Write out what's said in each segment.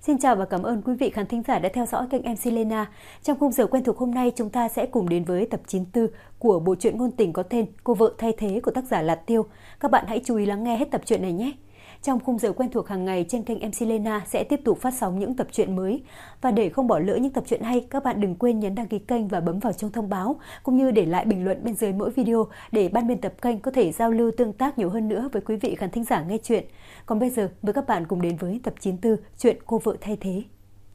Xin chào và cảm ơn quý vị khán thính giả đã theo dõi kênh MC Lena. Trong khung giờ quen thuộc hôm nay, chúng ta sẽ cùng đến với tập 94 của bộ truyện ngôn tình có tên Cô vợ thay thế của tác giả Lạt Tiêu. Các bạn hãy chú ý lắng nghe hết tập truyện này nhé. Trong khung giờ quen thuộc hàng ngày trên kênh MC Lena sẽ tiếp tục phát sóng những tập truyện mới. Và để không bỏ lỡ những tập truyện hay, các bạn đừng quên nhấn đăng ký kênh và bấm vào chuông thông báo, cũng như để lại bình luận bên dưới mỗi video để ban biên tập kênh có thể giao lưu tương tác nhiều hơn nữa với quý vị khán thính giả nghe truyện. Còn bây giờ, mời các bạn cùng đến với tập 94 truyện Cô vợ thay thế.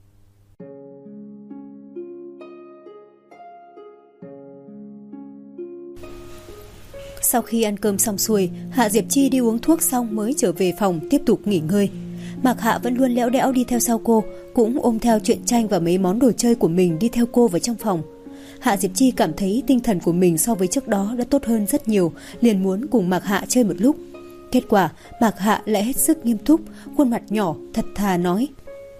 Sau khi ăn cơm xong xuôi, Hạ Diệp Chi đi uống thuốc xong mới trở về phòng tiếp tục nghỉ ngơi. Mạc Hạ vẫn luôn lẽo đẽo đi theo sau cô, cũng ôm theo truyện tranh và mấy món đồ chơi của mình đi theo cô vào trong phòng. Hạ Diệp Chi cảm thấy tinh thần của mình so với trước đó đã tốt hơn rất nhiều, liền muốn cùng Mạc Hạ chơi một lúc. Kết quả, Mạc Hạ lại hết sức nghiêm túc, khuôn mặt nhỏ thật thà nói: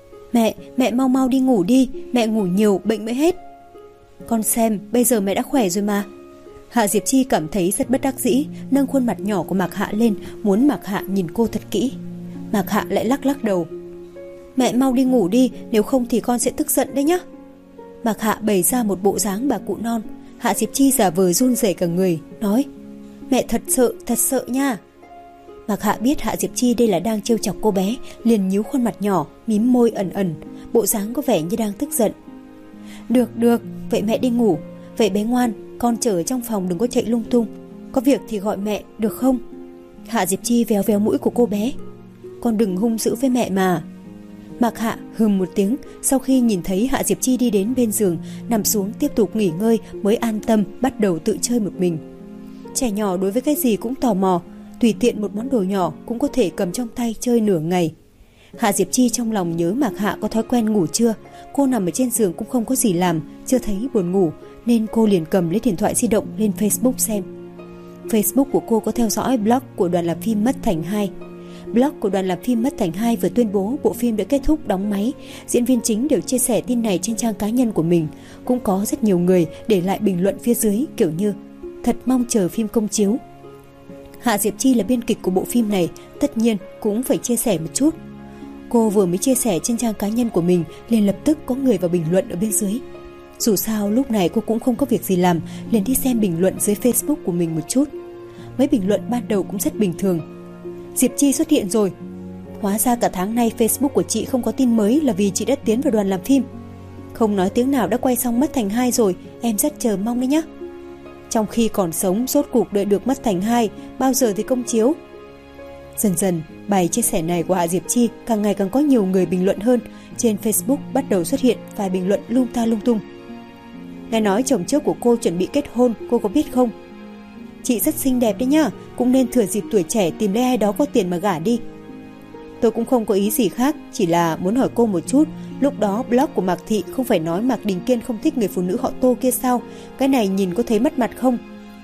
Mẹ mau mau đi ngủ đi, mẹ ngủ nhiều bệnh mới hết. Con xem, bây giờ mẹ đã khỏe rồi mà. Hạ Diệp Chi cảm thấy rất bất đắc dĩ, nâng khuôn mặt nhỏ của Mạc Hạ lên, muốn Mạc Hạ nhìn cô thật kỹ. Mạc Hạ lại lắc đầu: Mẹ mau đi ngủ đi, nếu không thì con sẽ tức giận đấy nhá. Mạc Hạ bày ra một bộ dáng bà cụ non. Hạ Diệp Chi giả vờ run rẩy cả người, nói: Mẹ thật sợ nha. Mạc Hạ biết Hạ Diệp Chi đây là đang trêu chọc cô bé, liền nhíu khuôn mặt nhỏ, mím môi ẩn, bộ dáng có vẻ như đang tức giận. Được, vậy mẹ đi ngủ. Vậy bé ngoan, con chờ ở trong phòng đừng có chạy lung tung. Có việc thì gọi mẹ, được không? Hạ Diệp Chi véo mũi của cô bé. Con đừng hung dữ với mẹ mà. Mạc Hạ hừm một tiếng, sau khi nhìn thấy Hạ Diệp Chi đi đến bên giường, nằm xuống tiếp tục nghỉ ngơi mới an tâm bắt đầu tự chơi một mình. Trẻ nhỏ đối với cái gì cũng tò mò, tùy tiện một món đồ nhỏ cũng có thể cầm trong tay chơi nửa ngày. Hạ Diệp Chi trong lòng nhớ Mạc Hạ có thói quen ngủ trưa. Cô nằm ở trên giường cũng không có gì làm, chưa thấy buồn ngủ, nên cô liền cầm lấy điện thoại di động lên Facebook xem. Facebook của cô có theo dõi blog của đoàn làm phim Mất Thành 2. Blog của đoàn làm phim Mất Thành 2 vừa tuyên bố bộ phim đã kết thúc đóng máy. Diễn viên chính đều chia sẻ tin này trên trang cá nhân của mình. Cũng có rất nhiều người để lại bình luận phía dưới kiểu như: thật mong chờ phim công chiếu. Hạ Diệp Chi là biên kịch của bộ phim này, tất nhiên cũng phải chia sẻ một chút. Cô vừa mới chia sẻ trên trang cá nhân của mình, liền lập tức có người vào bình luận ở bên dưới. Dù sao lúc này cô cũng không có việc gì làm, liền đi xem bình luận dưới Facebook của mình một chút. Mấy bình luận ban đầu cũng rất bình thường. Diệp Chi xuất hiện rồi. Hóa ra cả tháng nay Facebook của chị không có tin mới là vì chị đã tiến vào đoàn làm phim. Không nói tiếng nào đã quay xong Mất Thành 2 rồi, em rất chờ mong đấy nhá. Trong khi còn sống, rốt cuộc đợi được Mất Thành 2, bao giờ thì công chiếu? Dần dần, bài chia sẻ này của Hạ Diệp Chi càng ngày càng có nhiều người bình luận hơn. Trên Facebook bắt đầu xuất hiện vài bình luận lung ta lung tung. Nghe nói chồng trước của cô chuẩn bị kết hôn, cô có biết không? Chị rất xinh đẹp đấy nhá, cũng nên thừa dịp tuổi trẻ tìm lấy ai đó có tiền mà gả đi. Tôi cũng không có ý gì khác, chỉ là muốn hỏi cô một chút. Lúc đó blog của Mạc Thị không phải nói Mạc Đình Kiên không thích người phụ nữ họ Tô kia sao? Cái này nhìn có thấy mất mặt không?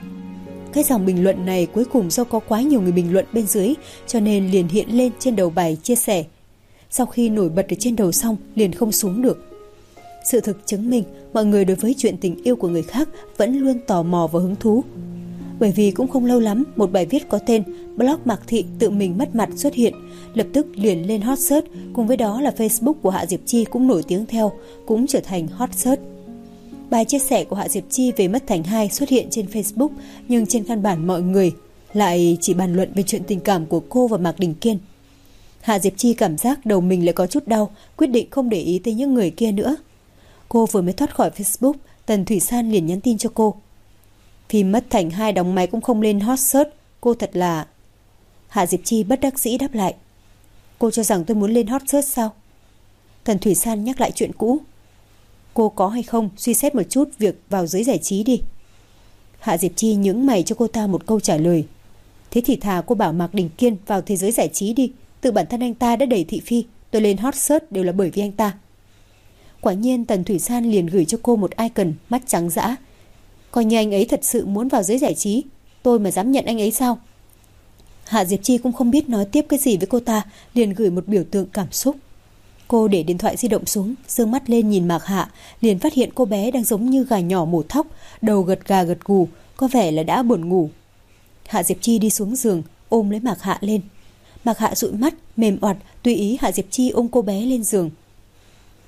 Cái dòng bình luận này cuối cùng do có quá nhiều người bình luận bên dưới, cho nên liền hiện lên trên đầu bài chia sẻ. Sau khi nổi bật ở trên đầu xong, liền không xuống được. Sự thực chứng minh mọi người đối với chuyện tình yêu của người khác vẫn luôn tò mò và hứng thú. Bởi vì cũng không lâu lắm, một bài viết có tên Blog Mạc Thị tự mình mất mặt xuất hiện, lập tức liền lên hot search, cùng với đó là Facebook của Hạ Diệp Chi cũng nổi tiếng theo, cũng trở thành hot search. Bài chia sẻ của Hạ Diệp Chi về Mất Thành 2 xuất hiện trên Facebook, nhưng trên căn bản mọi người lại chỉ bàn luận về chuyện tình cảm của cô và Mạc Đình Kiên. Hạ Diệp Chi cảm giác đầu mình lại có chút đau, quyết định không để ý tới những người kia nữa. Cô vừa mới thoát khỏi Facebook, Tần Thủy San liền nhắn tin cho cô. Phim Mất Thành 2 đóng máy cũng không lên hot search, cô thật là... Hạ Diệp Chi bất đắc dĩ đáp lại. Cô cho rằng tôi muốn lên hot search sao? Tần Thủy San nhắc lại chuyện cũ. Cô có hay không suy xét một chút việc vào giới giải trí đi. Hạ Diệp Chi nhướng mày cho cô ta một câu trả lời. Thế thì thà cô bảo Mạc Đình Kiên vào thế giới giải trí đi. Tự bản thân anh ta đã đẩy thị phi, tôi lên hot search đều là bởi vì anh ta. Quả nhiên Tần Thủy San liền gửi cho cô một icon mắt trắng dã. Coi như anh ấy thật sự muốn vào giới giải trí, tôi mà dám nhận anh ấy sao? Hạ Diệp Chi cũng không biết nói tiếp cái gì với cô ta, liền gửi một biểu tượng cảm xúc. Cô để điện thoại di động xuống, giương mắt lên nhìn Mạc Hạ, liền phát hiện cô bé đang giống như gà nhỏ mổ thóc, đầu gật gà gật gù, có vẻ là đã buồn ngủ. Hạ Diệp Chi đi xuống giường, ôm lấy Mạc Hạ lên. Mạc Hạ dụi mắt, mềm oặt, tùy ý Hạ Diệp Chi ôm cô bé lên giường.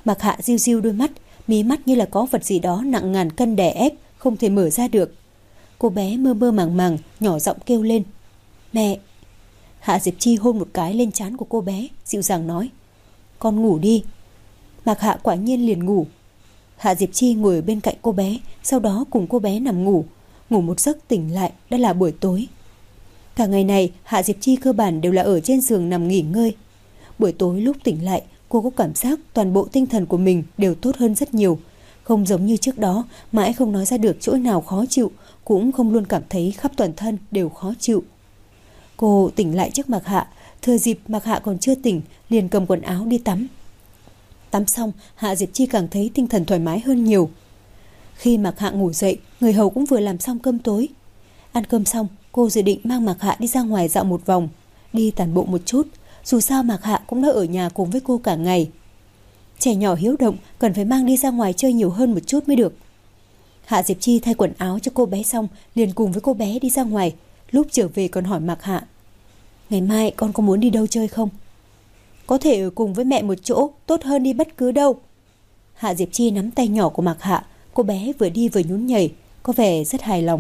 Mạc Hạ riu riu đôi mắt, mí mắt như là có vật gì đó nặng ngàn cân đè ép, không thể mở ra được. Cô bé mơ mơ màng màng, nhỏ giọng kêu lên: "Mẹ!" Hạ Diệp Chi hôn một cái lên trán của cô bé, dịu dàng nói: "Con ngủ đi." Mạc Hạ quả nhiên liền ngủ. Hạ Diệp Chi ngồi ở bên cạnh cô bé, sau đó cùng cô bé nằm ngủ. Ngủ một giấc tỉnh lại đã là buổi tối. Cả ngày này Hạ Diệp Chi cơ bản đều là ở trên giường nằm nghỉ ngơi. Buổi tối lúc tỉnh lại, cô có cảm giác toàn bộ tinh thần của mình đều tốt hơn rất nhiều. Không giống như trước đó, mãi không nói ra được chỗ nào khó chịu, cũng không luôn cảm thấy khắp toàn thân đều khó chịu. Cô tỉnh lại trước Mạc Hạ, thừa dịp Mạc Hạ còn chưa tỉnh, liền cầm quần áo đi tắm. Tắm xong, Hạ Diệp Chi càng thấy tinh thần thoải mái hơn nhiều. Khi Mạc Hạ ngủ dậy, người hầu cũng vừa làm xong cơm tối. Ăn cơm xong, cô dự định mang Mạc Hạ đi ra ngoài dạo một vòng, đi tản bộ một chút. Dù sao Mạc Hạ cũng đã ở nhà cùng với cô cả ngày. Trẻ nhỏ hiếu động, cần phải mang đi ra ngoài chơi nhiều hơn một chút mới được. Hạ Diệp Chi thay quần áo cho cô bé xong, liền cùng với cô bé đi ra ngoài. Lúc trở về còn hỏi Mạc Hạ: "Ngày mai con có muốn đi đâu chơi không?" "Có thể ở cùng với mẹ một chỗ, tốt hơn đi bất cứ đâu." Hạ Diệp Chi nắm tay nhỏ của Mạc Hạ, cô bé vừa đi vừa nhún nhảy, có vẻ rất hài lòng.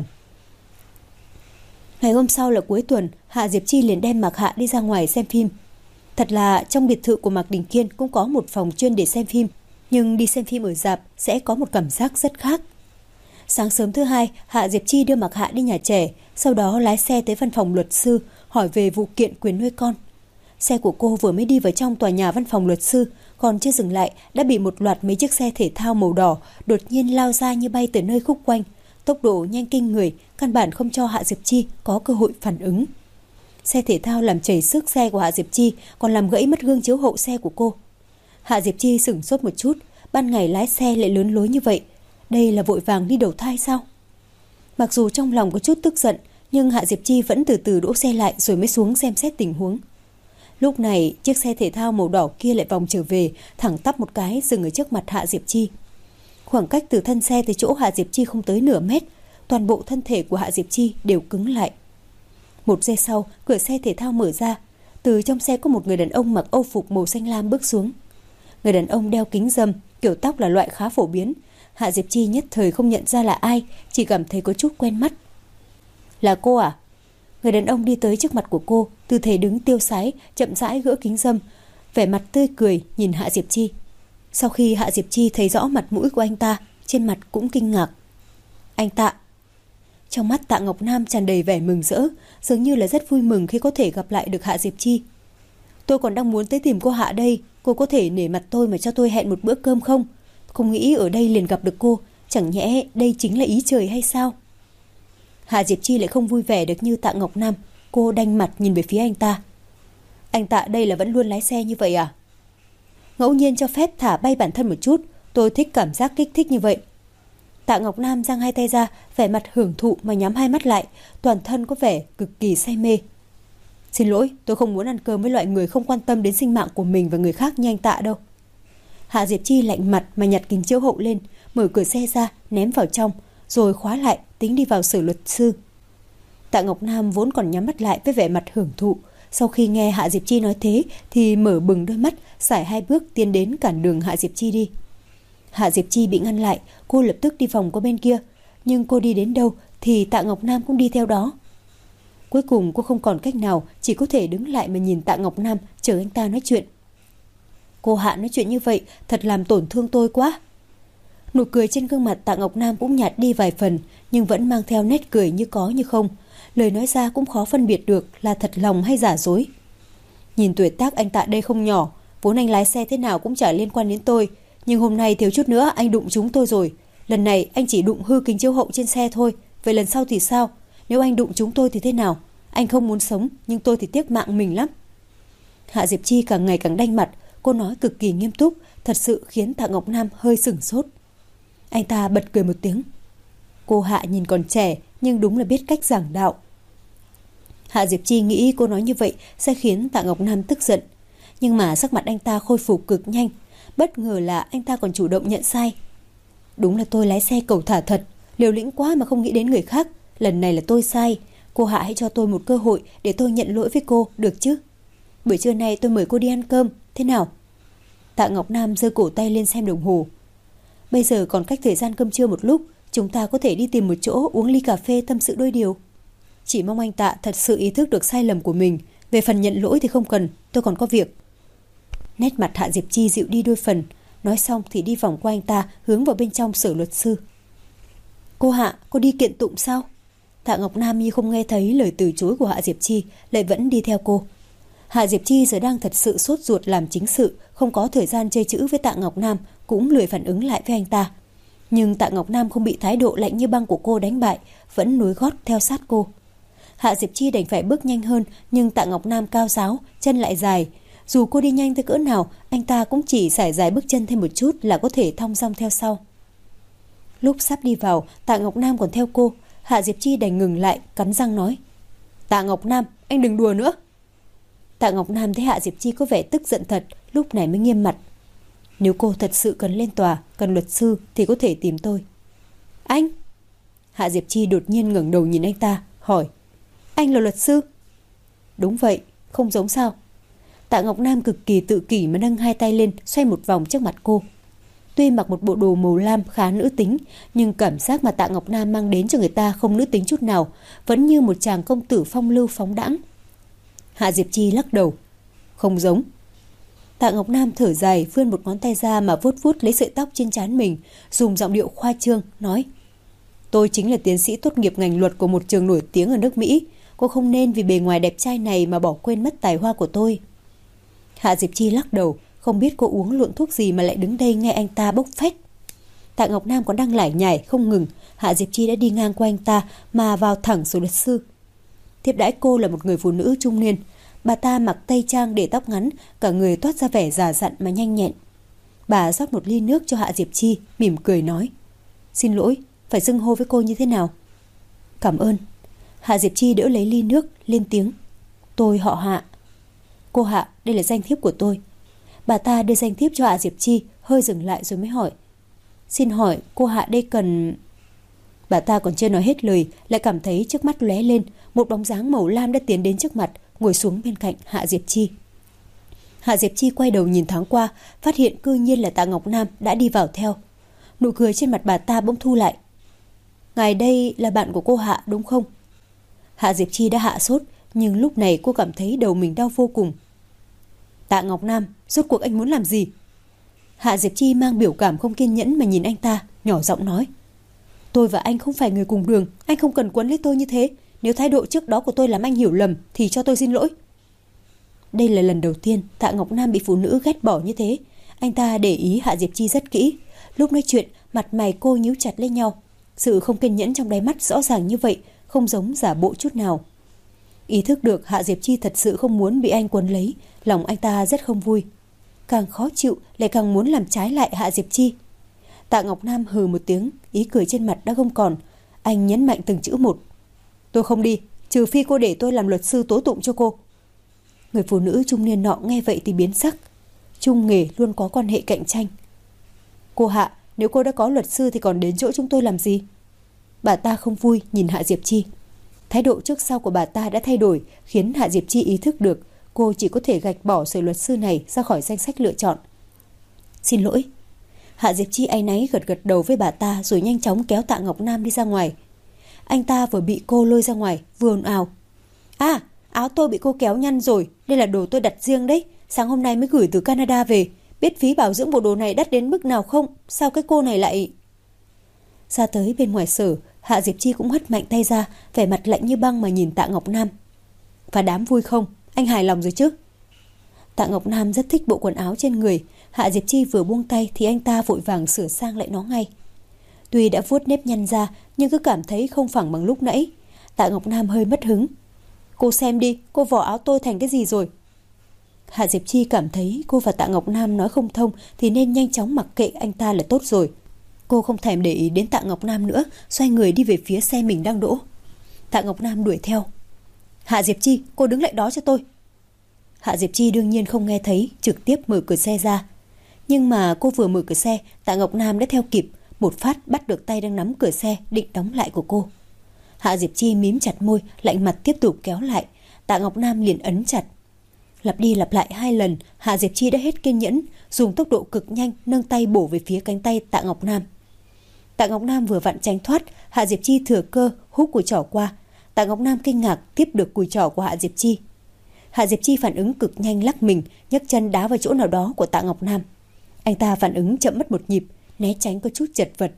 Ngày hôm sau là cuối tuần, Hạ Diệp Chi liền đem Mạc Hạ đi ra ngoài xem phim. Thật là trong biệt thự của Mạc Đình Kiên cũng có một phòng chuyên để xem phim, nhưng đi xem phim ở rạp sẽ có một cảm giác rất khác. Sáng sớm thứ hai, Hạ Diệp Chi đưa Mạc Hạ đi nhà trẻ, sau đó lái xe tới văn phòng luật sư hỏi về vụ kiện quyền nuôi con. Xe của cô vừa mới đi vào trong tòa nhà văn phòng luật sư, còn chưa dừng lại đã bị một loạt mấy chiếc xe thể thao màu đỏ đột nhiên lao ra như bay từ nơi khúc quanh, tốc độ nhanh kinh người, căn bản không cho Hạ Diệp Chi có cơ hội phản ứng. Xe thể thao làm chảy xước xe của Hạ Diệp Chi, còn làm gãy mất gương chiếu hậu xe của cô. Hạ Diệp Chi sửng sốt một chút, ban ngày lái xe lại lớn lối như vậy, đây là vội vàng đi đầu thai sao? Mặc dù trong lòng có chút tức giận, nhưng Hạ Diệp Chi vẫn từ từ đỗ xe lại rồi mới xuống xem xét tình huống. Lúc này, chiếc xe thể thao màu đỏ kia lại vòng trở về, thẳng tắp một cái dừng ở trước mặt Hạ Diệp Chi. Khoảng cách từ thân xe tới chỗ Hạ Diệp Chi không tới nửa mét, toàn bộ thân thể của Hạ Diệp Chi đều cứng lại. Một giây sau, cửa xe thể thao mở ra, từ trong xe có một người đàn ông mặc âu phục màu xanh lam bước xuống. Người đàn ông đeo kính râm, kiểu tóc là loại khá phổ biến. Hạ Diệp Chi nhất thời không nhận ra là ai, chỉ cảm thấy có chút quen mắt. "Là cô à?" Người đàn ông đi tới trước mặt của cô, tư thế đứng tiêu sái, chậm rãi gỡ kính râm, vẻ mặt tươi cười nhìn Hạ Diệp Chi. Sau khi Hạ Diệp Chi thấy rõ mặt mũi của anh ta, trên mặt cũng kinh ngạc. "Anh Tạ." Trong mắt Tạ Ngọc Nam tràn đầy vẻ mừng rỡ, dường như là rất vui mừng khi có thể gặp lại được Hạ Diệp Chi. "Tôi còn đang muốn tới tìm cô Hạ đây, cô có thể nể mặt tôi mà cho tôi hẹn một bữa cơm không? Không nghĩ ở đây liền gặp được cô, chẳng nhẽ đây chính là ý trời hay sao?" Hạ Diệp Chi lại không vui vẻ được như Tạ Ngọc Nam, cô đanh mặt nhìn về phía anh ta. "Anh Tạ đây là vẫn luôn lái xe như vậy à?" "Ngẫu nhiên cho phép thả bay bản thân một chút, tôi thích cảm giác kích thích như vậy." Tạ Ngọc Nam giang hai tay ra, vẻ mặt hưởng thụ mà nhắm hai mắt lại, toàn thân có vẻ cực kỳ say mê. "Xin lỗi, tôi không muốn ăn cơm với loại người không quan tâm đến sinh mạng của mình và người khác như anh Tạ đâu." Hạ Diệp Chi lạnh mặt mà nhặt kính chiếu hậu lên, mở cửa xe ra, ném vào trong, rồi khóa lại, tính đi vào sở luật sư. Tạ Ngọc Nam vốn còn nhắm mắt lại với vẻ mặt hưởng thụ, sau khi nghe Hạ Diệp Chi nói thế thì mở bừng đôi mắt, sải hai bước tiến đến cản đường Hạ Diệp Chi đi. Hạ Diệp Chi bị ngăn lại, cô lập tức đi vòng qua bên kia, nhưng cô đi đến đâu thì Tạ Ngọc Nam cũng đi theo đó. Cuối cùng cô không còn cách nào, chỉ có thể đứng lại mà nhìn Tạ Ngọc Nam chờ anh ta nói chuyện. "Cô Hạ nói chuyện như vậy thật làm tổn thương tôi quá." Nụ cười trên gương mặt Tạ Ngọc Nam cũng nhạt đi vài phần, nhưng vẫn mang theo nét cười như có như không. Lời nói ra cũng khó phân biệt được là thật lòng hay giả dối. "Nhìn tuổi tác anh Tạ đây không nhỏ, vốn anh lái xe thế nào cũng chả liên quan đến tôi, nhưng hôm nay thiếu chút nữa anh đụng trúng tôi rồi. Lần này anh chỉ đụng hư kính chiếu hậu trên xe thôi, vậy lần sau thì sao? Nếu anh đụng trúng tôi thì thế nào? Anh không muốn sống, nhưng tôi thì tiếc mạng mình lắm." Hạ Diệp Chi càng ngày càng đanh mặt, cô nói cực kỳ nghiêm túc, thật sự khiến Tạ Ngọc Nam hơi sửng sốt. Anh ta bật cười một tiếng. Cô Hạ nhìn còn trẻ, nhưng đúng là biết cách giảng đạo. Hạ Diệp Chi nghĩ cô nói như vậy sẽ khiến Tạ Ngọc Nam tức giận, nhưng mà sắc mặt anh ta khôi phục cực nhanh. Bất ngờ là anh ta còn chủ động nhận sai. "Đúng là tôi lái xe cẩu thả thật, liều lĩnh quá mà không nghĩ đến người khác. Lần này là tôi sai, cô Hạ hãy cho tôi một cơ hội để tôi nhận lỗi với cô, được chứ? Buổi trưa nay tôi mời cô đi ăn cơm, thế nào?" Tạ Ngọc Nam giơ cổ tay lên xem đồng hồ. Bây giờ còn cách thời gian cơm trưa một lúc, chúng ta có thể đi tìm một chỗ uống ly cà phê tâm sự đôi điều. Chỉ mong anh Tạ thật sự ý thức được sai lầm của mình. Về phần nhận lỗi thì không cần, tôi còn có việc. Nét mặt Hạ Diệp Chi dịu đi đôi phần. Nói xong thì đi vòng qua anh ta, hướng vào bên trong sở luật sư. Cô Hạ, cô đi kiện tụng sao? Tạ Ngọc Nam như không nghe thấy lời từ chối của Hạ Diệp Chi, lại vẫn đi theo cô. Hạ Diệp Chi giờ đang thật sự sốt ruột làm chính sự, không có thời gian chơi chữ với Tạ Ngọc Nam, cũng lười phản ứng lại với anh ta. Nhưng Tạ Ngọc Nam không bị thái độ lạnh như băng của cô đánh bại, vẫn nối gót theo sát cô. Hạ Diệp Chi đành phải bước nhanh hơn, nhưng Tạ Ngọc Nam cao ráo, chân lại dài. Dù cô đi nhanh tới cỡ nào, anh ta cũng chỉ sải dài bước chân thêm một chút là có thể thong dong theo sau. Lúc sắp đi vào, Tạ Ngọc Nam còn theo cô. Hạ Diệp Chi đành ngừng lại, cắn răng nói: Tạ Ngọc Nam, anh đừng đùa nữa. Tạ Ngọc Nam thấy Hạ Diệp Chi có vẻ tức giận thật, lúc này mới nghiêm mặt. Nếu cô thật sự cần lên tòa, cần luật sư thì có thể tìm tôi. Anh? Hạ Diệp Chi đột nhiên ngẩng đầu nhìn anh ta, hỏi: Anh là luật sư? Đúng vậy, không giống sao? Tạ Ngọc Nam cực kỳ tự kỷ mà nâng hai tay lên, xoay một vòng trước mặt cô. Tuy mặc một bộ đồ màu lam khá nữ tính, nhưng cảm giác mà Tạ Ngọc Nam mang đến cho người ta không nữ tính chút nào, vẫn như một chàng công tử phong lưu phóng đãng. Hạ Diệp Chi lắc đầu: Không giống. Tạ Ngọc Nam thở dài, vươn một ngón tay ra mà vuốt vuốt lấy sợi tóc trên trán mình, dùng giọng điệu khoa trương nói: Tôi chính là tiến sĩ tốt nghiệp ngành luật của một trường nổi tiếng ở nước Mỹ. Cô không nên vì bề ngoài đẹp trai này mà bỏ quên mất tài hoa của tôi. Hạ Diệp Chi lắc đầu, không biết cô uống luộn thuốc gì mà lại đứng đây nghe anh ta bốc phét. Tạ Ngọc Nam còn đang lải nhải không ngừng, Hạ Diệp Chi đã đi ngang qua anh ta mà vào thẳng số luật sư. Tiếp đãi cô là một người phụ nữ trung niên. Bà ta mặc tây trang để tóc ngắn, cả người toát ra vẻ già dặn mà nhanh nhẹn. Bà rót một ly nước cho Hạ Diệp Chi, mỉm cười nói: Xin lỗi, phải xưng hô với cô như thế nào? Cảm ơn. Hạ Diệp Chi đỡ lấy ly nước, lên tiếng: Tôi họ Hạ. Cô Hạ, đây là danh thiếp của tôi. Bà ta đưa danh thiếp cho Hạ Diệp Chi, hơi dừng lại rồi mới hỏi: Xin hỏi cô Hạ đây cần... Bà ta còn chưa nói hết lời, lại cảm thấy trước mắt lóe lên, một bóng dáng màu lam đã tiến đến trước mặt, ngồi xuống bên cạnh Hạ Diệp Chi. Hạ Diệp Chi quay đầu nhìn thoáng qua, phát hiện cư nhiên là Tạ Ngọc Nam đã đi vào theo. Nụ cười trên mặt bà ta bỗng thu lại. Ngài đây là bạn của cô Hạ đúng không? Hạ Diệp Chi đã hạ sốt, nhưng lúc này cô cảm thấy đầu mình đau vô cùng. Tạ Ngọc Nam, rốt cuộc anh muốn làm gì? Hạ Diệp Chi mang biểu cảm không kiên nhẫn mà nhìn anh ta, nhỏ giọng nói: Tôi và anh không phải người cùng đường, anh không cần quấn lấy tôi như thế. Nếu thái độ trước đó của tôi làm anh hiểu lầm thì cho tôi xin lỗi. Đây là lần đầu tiên Tạ Ngọc Nam bị phụ nữ ghét bỏ như thế. Anh ta để ý Hạ Diệp Chi rất kỹ. Lúc nói chuyện, mặt mày cô nhíu chặt lên nhau. Sự không kiên nhẫn trong đáy mắt rõ ràng như vậy, không giống giả bộ chút nào. Ý thức được Hạ Diệp Chi thật sự không muốn bị anh quấn lấy, lòng anh ta rất không vui. Càng khó chịu lại càng muốn làm trái lại Hạ Diệp Chi. Tạ Ngọc Nam hừ một tiếng, ý cười trên mặt đã không còn. Anh nhấn mạnh từng chữ một: Tôi không đi, trừ phi cô để tôi làm luật sư tố tụng cho cô. Người phụ nữ trung niên nọ nghe vậy thì biến sắc. Chung nghề luôn có quan hệ cạnh tranh. Cô Hạ, nếu cô đã có luật sư thì còn đến chỗ chúng tôi làm gì? Bà ta không vui nhìn Hạ Diệp Chi. Thái độ trước sau của bà ta đã thay đổi, khiến Hạ Diệp Chi ý thức được cô chỉ có thể gạch bỏ sự luật sư này ra khỏi danh sách lựa chọn. Xin lỗi. Hạ Diệp Chi áy náy gật gật đầu với bà ta rồi nhanh chóng kéo Tạ Ngọc Nam đi ra ngoài. Anh ta vừa bị cô lôi ra ngoài, vừa ồn ào: À, áo tôi bị cô kéo nhăn rồi, đây là đồ tôi đặt riêng đấy, sáng hôm nay mới gửi từ Canada về. Biết phí bảo dưỡng bộ đồ này đắt đến mức nào không? Sao cái cô này lại... Ra tới bên ngoài sở, Hạ Diệp Chi cũng hất mạnh tay ra, vẻ mặt lạnh như băng mà nhìn Tạ Ngọc Nam. Và đám vui không? Anh hài lòng rồi chứ? Tạ Ngọc Nam rất thích bộ quần áo trên người. Hạ Diệp Chi vừa buông tay thì anh ta vội vàng sửa sang lại nó ngay. Tuy đã vuốt nếp nhăn ra, nhưng cứ cảm thấy không phẳng bằng lúc nãy. Tạ Ngọc Nam hơi mất hứng. Cô xem đi, cô vò áo tôi thành cái gì rồi? Hạ Diệp Chi cảm thấy cô và Tạ Ngọc Nam nói không thông thì nên nhanh chóng mặc kệ anh ta là tốt rồi. Cô không thèm để ý đến Tạ Ngọc Nam nữa, xoay người đi về phía xe mình đang đỗ. Tạ Ngọc Nam đuổi theo. Hạ Diệp Chi, cô đứng lại đó cho tôi. Hạ Diệp Chi đương nhiên không nghe thấy, trực tiếp mở cửa xe ra. Nhưng mà cô vừa mở cửa xe, Tạ Ngọc Nam đã theo kịp, một phát bắt được tay đang nắm cửa xe định đóng lại của cô. Hạ Diệp Chi mím chặt môi, lạnh mặt tiếp tục kéo lại. Tạ Ngọc Nam liền ấn chặt. Lặp đi lặp lại 2 lần, Hạ Diệp Chi đã hết kiên nhẫn, dùng tốc độ cực nhanh nâng tay bổ về phía cánh tay Tạ Ngọc Nam. Tạ Ngọc Nam vừa vặn tránh thoát, Hạ Diệp Chi thừa cơ húc cùi chỏ qua. Tạ Ngọc Nam kinh ngạc tiếp được cùi chỏ của Hạ Diệp Chi. Hạ Diệp Chi phản ứng cực nhanh, lắc mình, nhấc chân đá vào chỗ nào đó của Tạ Ngọc Nam. Anh ta phản ứng chậm mất một nhịp, né tránh có chút chật vật.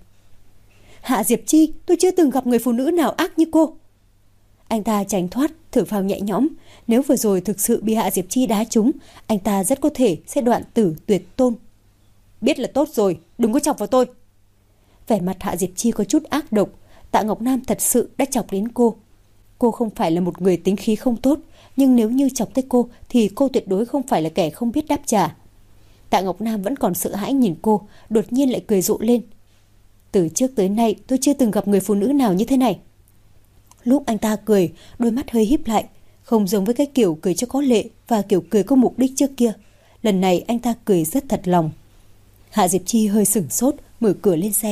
Hạ Diệp Chi, tôi chưa từng gặp người phụ nữ nào ác như cô. Anh ta tránh thoát, thở phào nhẹ nhõm. Nếu vừa rồi thực sự bị Hạ Diệp Chi đá trúng, anh ta rất có thể sẽ đoạn tử tuyệt tôn. Biết là tốt rồi, đừng có chọc vào tôi. Vẻ mặt Hạ Diệp Chi có chút ác độc. Tạ Ngọc Nam thật sự đã chọc đến cô. Cô không phải là một người tính khí không tốt, nhưng nếu như chọc tới cô thì cô tuyệt đối không phải là kẻ không biết đáp trả. Tạ Ngọc Nam vẫn còn sợ hãi nhìn cô, đột nhiên lại cười rộ lên. Từ trước tới nay tôi chưa từng gặp người phụ nữ nào như thế này. Lúc anh ta cười, đôi mắt hơi híp lại, không giống với cái kiểu cười cho có lệ và kiểu cười có mục đích trước kia. Lần này anh ta cười rất thật lòng. Hạ Diệp Chi hơi sửng sốt, mở cửa lên xe.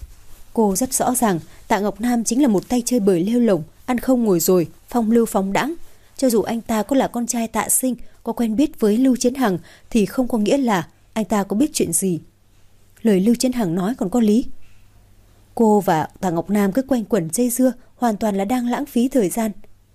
Cô rất rõ ràng Tạ Ngọc Nam chính là một tay chơi bời lêu lổng, ăn không ngồi rồi, phong lưu phóng đãng. Cho dù anh ta có là con trai Tạ Sinh, có quen biết với Lưu Chiến Hằng thì không có nghĩa là anh ta có biết chuyện gì. Lời Lưu Chiến Hằng nói còn có lý. Cô và Tạ Ngọc Nam cứ quanh quẩn dây dưa, hoàn toàn là đang lãng phí thời gian.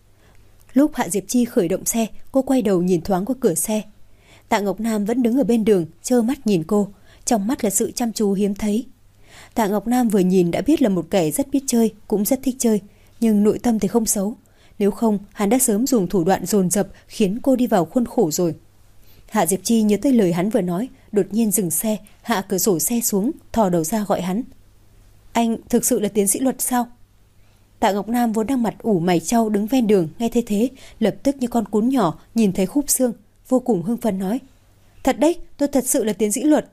Lúc Hạ Diệp Chi khởi động xe, cô quay đầu nhìn thoáng qua cửa xe. Tạ Ngọc Nam vẫn đứng ở bên đường, trơ mắt nhìn cô, trong mắt là sự chăm chú hiếm thấy. Tạ Ngọc Nam vừa nhìn đã biết là một kẻ rất biết chơi, cũng rất thích chơi, nhưng nội tâm thì không xấu. Nếu không, hắn đã sớm dùng thủ đoạn dồn dập khiến cô đi vào khuôn khổ rồi. Hạ Diệp Chi nhớ tới lời hắn vừa nói, đột nhiên dừng xe, hạ cửa sổ xe xuống, thò đầu ra gọi hắn. Anh thực sự là tiến sĩ luật sao? Tạ Ngọc Nam vốn đang mặt ủ mày chau đứng ven đường, nghe thấy thế, lập tức như con cún nhỏ nhìn thấy khúc xương, vô cùng hưng phấn nói. Thật đấy, tôi thật sự là tiến sĩ luật.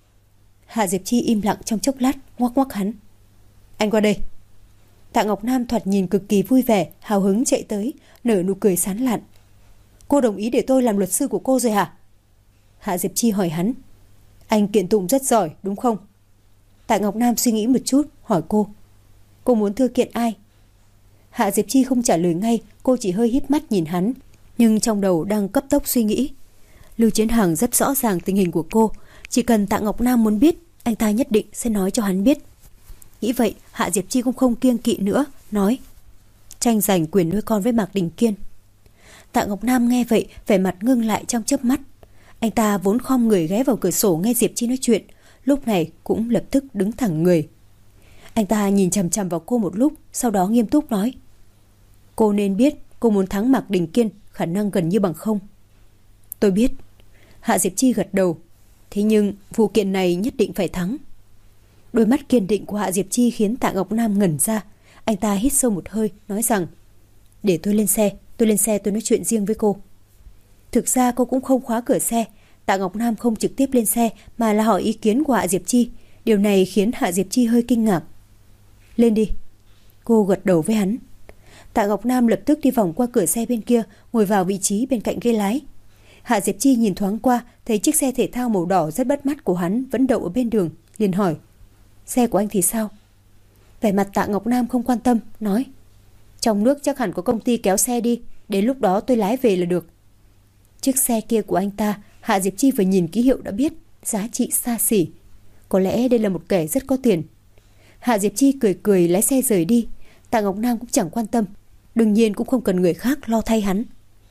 Hạ Diệp Chi im lặng trong chốc lát, ngoắc ngoắc hắn. Anh qua đây. Tạ Ngọc Nam thoạt nhìn cực kỳ vui vẻ, hào hứng chạy tới, nở nụ cười sán lạn. Cô đồng ý để tôi làm luật sư của cô rồi hả? Hạ Diệp Chi hỏi hắn. Anh kiện tụng rất giỏi, đúng không? Tạ Ngọc Nam suy nghĩ một chút, hỏi cô. Cô muốn thư kiện ai? Hạ Diệp Chi không trả lời ngay, cô chỉ hơi híp mắt nhìn hắn, nhưng trong đầu đang cấp tốc suy nghĩ. Lưu Chiến Hằng rất rõ ràng tình hình của cô, chỉ cần Tạ Ngọc Nam muốn biết, anh ta nhất định sẽ nói cho hắn biết. Nghĩ vậy, Hạ Diệp Chi cũng không kiêng kỵ nữa, nói. Tranh giành quyền nuôi con với Mạc Đình Kiên. Tạ Ngọc Nam nghe vậy, vẻ mặt ngưng lại trong chớp mắt. Anh ta vốn khom người ghé vào cửa sổ nghe Diệp Chi nói chuyện, lúc này cũng lập tức đứng thẳng người. Anh ta nhìn chằm chằm vào cô một lúc, sau đó nghiêm túc nói. Cô nên biết, cô muốn thắng Mạc Đình Kiên, khả năng gần như bằng không. Tôi biết. Hạ Diệp Chi gật đầu. Thế nhưng vụ kiện này nhất định phải thắng. Đôi mắt kiên định của Hạ Diệp Chi khiến Tạ Ngọc Nam ngẩn ra. Anh ta hít sâu một hơi, nói rằng. Để tôi lên xe tôi nói chuyện riêng với cô. Thực ra cô cũng không khóa cửa xe. Tạ Ngọc Nam không trực tiếp lên xe mà là hỏi ý kiến của Hạ Diệp Chi. Điều này khiến Hạ Diệp Chi hơi kinh ngạc. Lên đi. Cô gật đầu với hắn. Tạ Ngọc Nam lập tức đi vòng qua cửa xe bên kia, ngồi vào vị trí bên cạnh ghế lái. Hạ Diệp Chi nhìn thoáng qua, thấy chiếc xe thể thao màu đỏ rất bắt mắt của hắn vẫn đậu ở bên đường, liền hỏi. Xe của anh thì sao? Vẻ mặt Tạ Ngọc Nam không quan tâm, nói. Trong nước chắc hẳn có công ty kéo xe đi, đến lúc đó tôi lái về là được. Chiếc xe kia của anh ta, Hạ Diệp Chi vừa nhìn ký hiệu đã biết, giá trị xa xỉ. Có lẽ đây là một kẻ rất có tiền. Hạ Diệp Chi cười cười lái xe rời đi. Tạ Ngọc Nam cũng chẳng quan tâm, đương nhiên cũng không cần người khác lo thay hắn.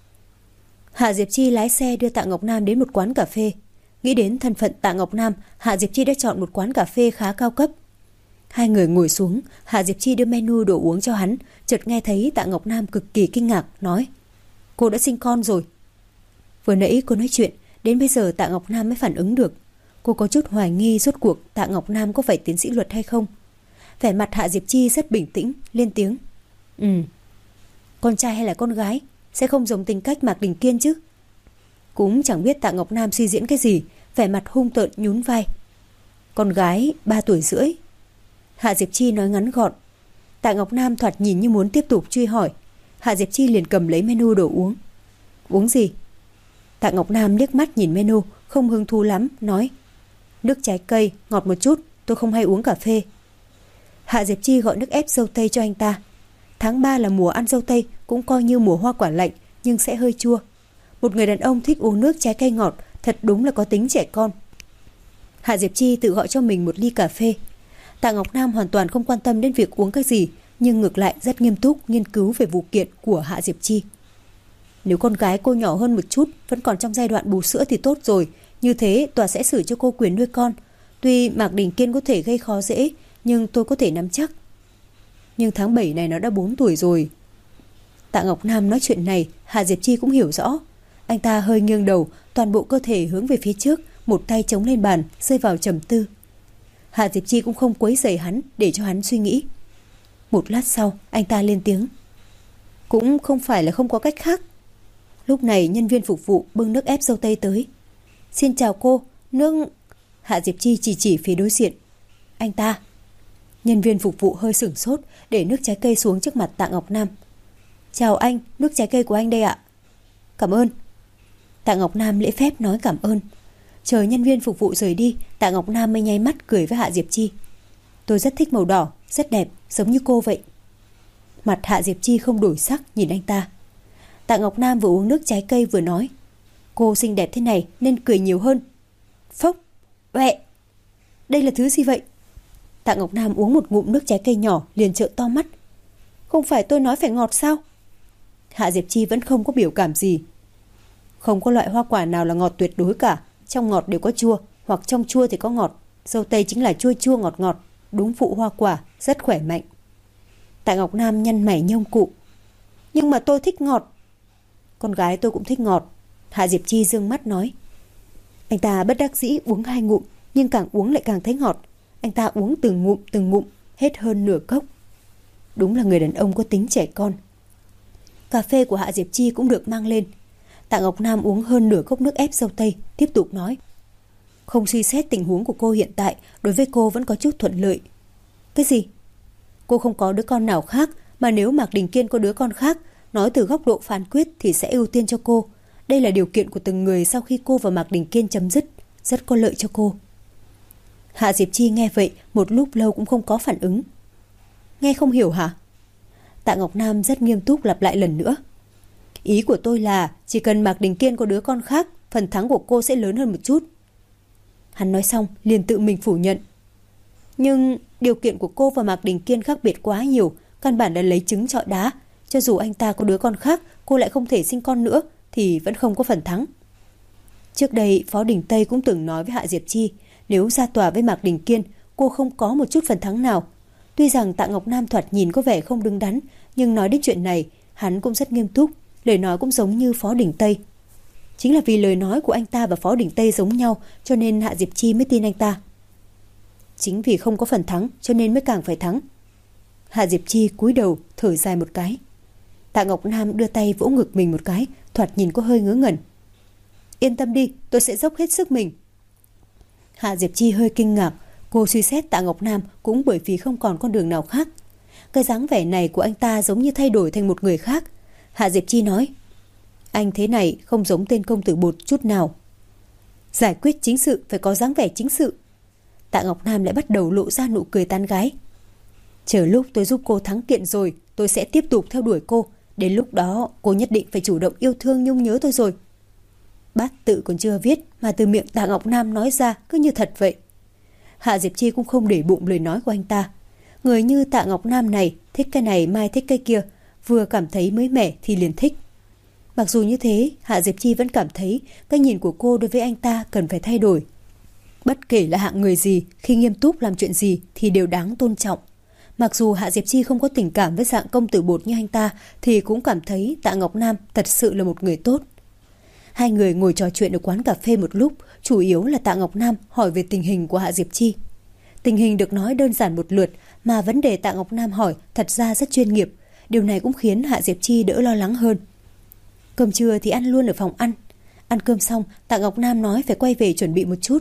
Hạ Diệp Chi lái xe đưa Tạ Ngọc Nam đến một quán cà phê. Nghĩ đến thân phận Tạ Ngọc Nam, Hạ Diệp Chi đã chọn một quán cà phê khá cao cấp. Hai người ngồi xuống, Hạ Diệp Chi đưa menu đồ uống cho hắn, chợt nghe thấy Tạ Ngọc Nam cực kỳ kinh ngạc, nói. Cô đã sinh con rồi. Vừa nãy cô nói chuyện, đến bây giờ Tạ Ngọc Nam mới phản ứng được. Cô có chút hoài nghi rốt cuộc Tạ Ngọc Nam có phải tiến sĩ luật hay không. Vẻ mặt Hạ Diệp Chi rất bình tĩnh, lên tiếng. Con trai hay là con gái, sẽ không giống tính cách Mạc Đình Kiên chứ. Cũng chẳng biết Tạ Ngọc Nam suy diễn cái gì, vẻ mặt hung tợn nhún vai. Con gái 3 tuổi rưỡi. Hạ Diệp Chi nói ngắn gọn. Tạ Ngọc Nam thoạt nhìn như muốn tiếp tục truy hỏi. Hạ Diệp Chi liền cầm lấy menu đồ uống. Uống gì? Tạ Ngọc Nam liếc mắt nhìn menu, không hứng thú lắm, nói. Nước trái cây, ngọt một chút, tôi không hay uống cà phê. Hạ Diệp Chi gọi nước ép dâu tây cho anh ta. Tháng 3 là mùa ăn dâu tây, cũng coi như mùa hoa quả lạnh, nhưng sẽ hơi chua. Một người đàn ông thích uống nước trái cây ngọt, thật đúng là có tính trẻ con. Hạ Diệp Chi tự gọi cho mình một ly cà phê. Tạ Ngọc Nam hoàn toàn không quan tâm đến việc uống cái gì, nhưng ngược lại rất nghiêm túc nghiên cứu về vụ kiện của Hạ Diệp Chi. Nếu con gái cô nhỏ hơn một chút, vẫn còn trong giai đoạn bú sữa thì tốt rồi. Như thế tòa sẽ xử cho cô quyền nuôi con. Tuy Mạc Đình Kiên có thể gây khó dễ, nhưng tôi có thể nắm chắc. Nhưng tháng 7 này nó đã 4 tuổi rồi. Tạ Ngọc Nam nói chuyện này, Hạ Diệp Chi cũng hiểu rõ. Anh ta hơi nghiêng đầu, toàn bộ cơ thể hướng về phía trước, một tay chống lên bàn, rơi vào trầm tư. Hạ Diệp Chi cũng không quấy rầy hắn, để cho hắn suy nghĩ. Một lát sau, anh ta lên tiếng. Cũng không phải là không có cách khác. Lúc này nhân viên phục vụ bưng nước ép dâu tây tới. Xin chào cô, nước... Hạ Diệp Chi chỉ phía đối diện. Anh ta. Nhân viên phục vụ hơi sửng sốt, để nước trái cây xuống trước mặt Tạ Ngọc Nam. Chào anh, nước trái cây của anh đây ạ. Cảm ơn. Tạ Ngọc Nam lễ phép nói cảm ơn. Chờ nhân viên phục vụ rời đi, Tạ Ngọc Nam mới nháy mắt cười với Hạ Diệp Chi. Tôi rất thích màu đỏ, rất đẹp, giống như cô vậy. Mặt Hạ Diệp Chi không đổi sắc nhìn anh ta. Tạ Ngọc Nam vừa uống nước trái cây vừa nói. Cô xinh đẹp thế này nên cười nhiều hơn. Phốc, uẹ. Đây là thứ gì vậy? Tạ Ngọc Nam uống một ngụm nước trái cây nhỏ liền trợn to mắt. Không phải tôi nói phải ngọt sao? Hạ Diệp Chi vẫn không có biểu cảm gì. Không có loại hoa quả nào là ngọt tuyệt đối cả. Trong ngọt đều có chua, hoặc trong chua thì có ngọt. Dâu tây chính là chua chua ngọt ngọt, đúng phụ hoa quả, rất khỏe mạnh. Tạ Ngọc Nam nhăn mày nhông cụ. Nhưng mà tôi thích ngọt. Con gái tôi cũng thích ngọt. Hạ Diệp Chi dương mắt nói. Anh ta bất đắc dĩ uống 2 ngụm, nhưng càng uống lại càng thấy ngọt. Anh ta uống từng ngụm, hết hơn nửa cốc. Đúng là người đàn ông có tính trẻ con. Cà phê của Hạ Diệp Chi cũng được mang lên. Tạ Ngọc Nam uống hơn nửa cốc nước ép dâu tây, tiếp tục nói. Không suy xét tình huống của cô hiện tại, đối với cô vẫn có chút thuận lợi. Cái gì? Cô không có đứa con nào khác, mà nếu Mạc Đình Kiên có đứa con khác, nói từ góc độ phán quyết thì sẽ ưu tiên cho cô. Đây là điều kiện của từng người sau khi cô và Mạc Đình Kiên chấm dứt, rất có lợi cho cô. Hạ Diệp Chi nghe vậy, một lúc lâu cũng không có phản ứng. Nghe không hiểu hả? Tạ Ngọc Nam rất nghiêm túc lặp lại lần nữa. Ý của tôi là chỉ cần Mạc Đình Kiên có đứa con khác, phần thắng của cô sẽ lớn hơn một chút. Hắn nói xong liền tự mình phủ nhận. Nhưng điều kiện của cô và Mạc Đình Kiên khác biệt quá nhiều, căn bản là lấy trứng trọi đá. Cho dù anh ta có đứa con khác, cô lại không thể sinh con nữa thì vẫn không có phần thắng. Trước đây Phó Đình Tây cũng từng nói với Hạ Diệp Chi, nếu ra tòa với Mạc Đình Kiên, cô không có một chút phần thắng nào. Tuy rằng Tạ Ngọc Nam thoạt nhìn có vẻ không đứng đắn, nhưng nói đến chuyện này, hắn cũng rất nghiêm túc, lời nói cũng giống như Phó Đình Tây. Chính là vì lời nói của anh ta và Phó Đình Tây giống nhau, cho nên Hạ Diệp Chi mới tin anh ta. Chính vì không có phần thắng, cho nên mới càng phải thắng. Hạ Diệp Chi cúi đầu, thở dài một cái. Tạ Ngọc Nam đưa tay vỗ ngực mình một cái, thoạt nhìn có hơi ngớ ngẩn. Yên tâm đi, tôi sẽ dốc hết sức mình. Hạ Diệp Chi hơi kinh ngạc, cô suy xét Tạ Ngọc Nam cũng bởi vì không còn con đường nào khác. Cái dáng vẻ này của anh ta giống như thay đổi thành một người khác. Hạ Diệp Chi nói, anh thế này không giống tên công tử bột chút nào. Giải quyết chính sự phải có dáng vẻ chính sự. Tạ Ngọc Nam lại bắt đầu lộ ra nụ cười tán gái. Chờ lúc tôi giúp cô thắng kiện rồi, tôi sẽ tiếp tục theo đuổi cô. Đến lúc đó cô nhất định phải chủ động yêu thương nhung nhớ tôi rồi. Bát tự còn chưa viết mà từ miệng Tạ Ngọc Nam nói ra cứ như thật vậy. Hạ Diệp Chi cũng không để bụng lời nói của anh ta. Người như Tạ Ngọc Nam này thích cái này mai thích cái kia, vừa cảm thấy mới mẻ thì liền thích. Mặc dù như thế, Hạ Diệp Chi vẫn cảm thấy cái nhìn của cô đối với anh ta cần phải thay đổi. Bất kể là hạng người gì, khi nghiêm túc làm chuyện gì thì đều đáng tôn trọng. Mặc dù Hạ Diệp Chi không có tình cảm với dạng công tử bột như anh ta, thì cũng cảm thấy Tạ Ngọc Nam thật sự là một người tốt. Hai người ngồi trò chuyện ở quán cà phê một lúc, chủ yếu là Tạ Ngọc Nam hỏi về tình hình của Hạ Diệp Chi. Tình hình được nói đơn giản một lượt, mà vấn đề Tạ Ngọc Nam hỏi thật ra rất chuyên nghiệp. Điều này cũng khiến Hạ Diệp Chi đỡ lo lắng hơn. Cơm trưa thì ăn luôn ở phòng ăn. Ăn cơm xong, Tạ Ngọc Nam nói phải quay về chuẩn bị một chút.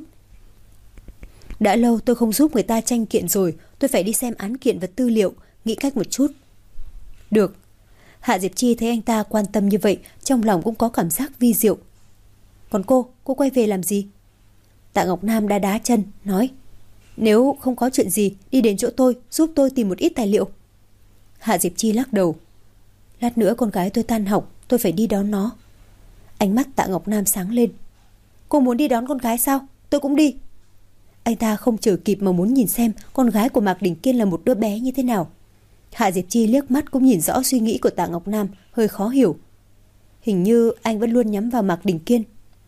Đã lâu tôi không giúp người ta tranh kiện rồi, tôi phải đi xem án kiện và tư liệu, nghĩ cách một chút. Được. Hạ Diệp Chi thấy anh ta quan tâm như vậy, trong lòng cũng có cảm giác vi diệu. Còn cô quay về làm gì? Tạ Ngọc Nam đá chân, nói. Nếu không có chuyện gì, đi đến chỗ tôi, giúp tôi tìm một ít tài liệu. Hạ Diệp Chi lắc đầu. Lát nữa con gái tôi tan học, tôi phải đi đón nó. Ánh mắt Tạ Ngọc Nam sáng lên. Cô muốn đi đón con gái sao? Tôi cũng đi. Anh ta không chờ kịp mà muốn nhìn xem con gái của Mạc Đình Kiên là một đứa bé như thế nào. Hạ Diệp Chi liếc mắt cũng nhìn rõ suy nghĩ của Tạ Ngọc Nam, hơi khó hiểu. Hình như anh vẫn luôn nhắm vào Mạc Đình Kiên.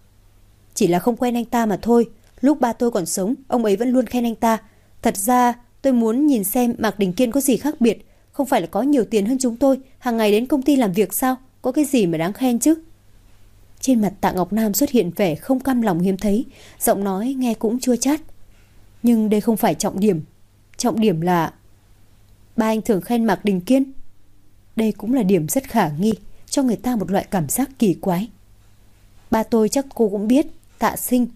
Chỉ là không quen anh ta mà thôi. Lúc ba tôi còn sống, ông ấy vẫn luôn khen anh ta. Thật ra tôi muốn nhìn xem Mạc Đình Kiên có gì khác biệt. Không phải là có nhiều tiền hơn chúng tôi, hàng ngày đến công ty làm việc sao? Có cái gì mà đáng khen chứ? Trên mặt Tạ Ngọc Nam xuất hiện vẻ không cam lòng hiếm thấy, giọng nói nghe cũng chua chát. Nhưng đây không phải trọng điểm. Trọng điểm là ba anh thường khen Mạc Đình Kiên. Đây cũng là điểm rất khả nghi, cho người ta một loại cảm giác kỳ quái. Ba tôi chắc cô cũng biết, Tạ Sinh.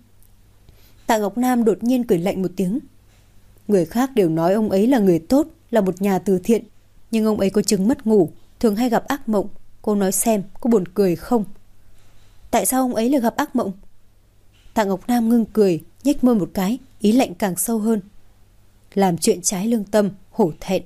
Tạ Ngọc Nam đột nhiên cười lạnh một tiếng. Người khác đều nói ông ấy là người tốt, là một nhà từ thiện. Nhưng ông ấy có chứng mất ngủ, thường hay gặp ác mộng. Cô nói xem, có buồn cười không? Tại sao ông ấy lại gặp ác mộng? Tạ Ngọc Nam ngưng cười, nhếch môi một cái, ý lạnh càng sâu hơn. Làm chuyện trái lương tâm, hổ thẹn.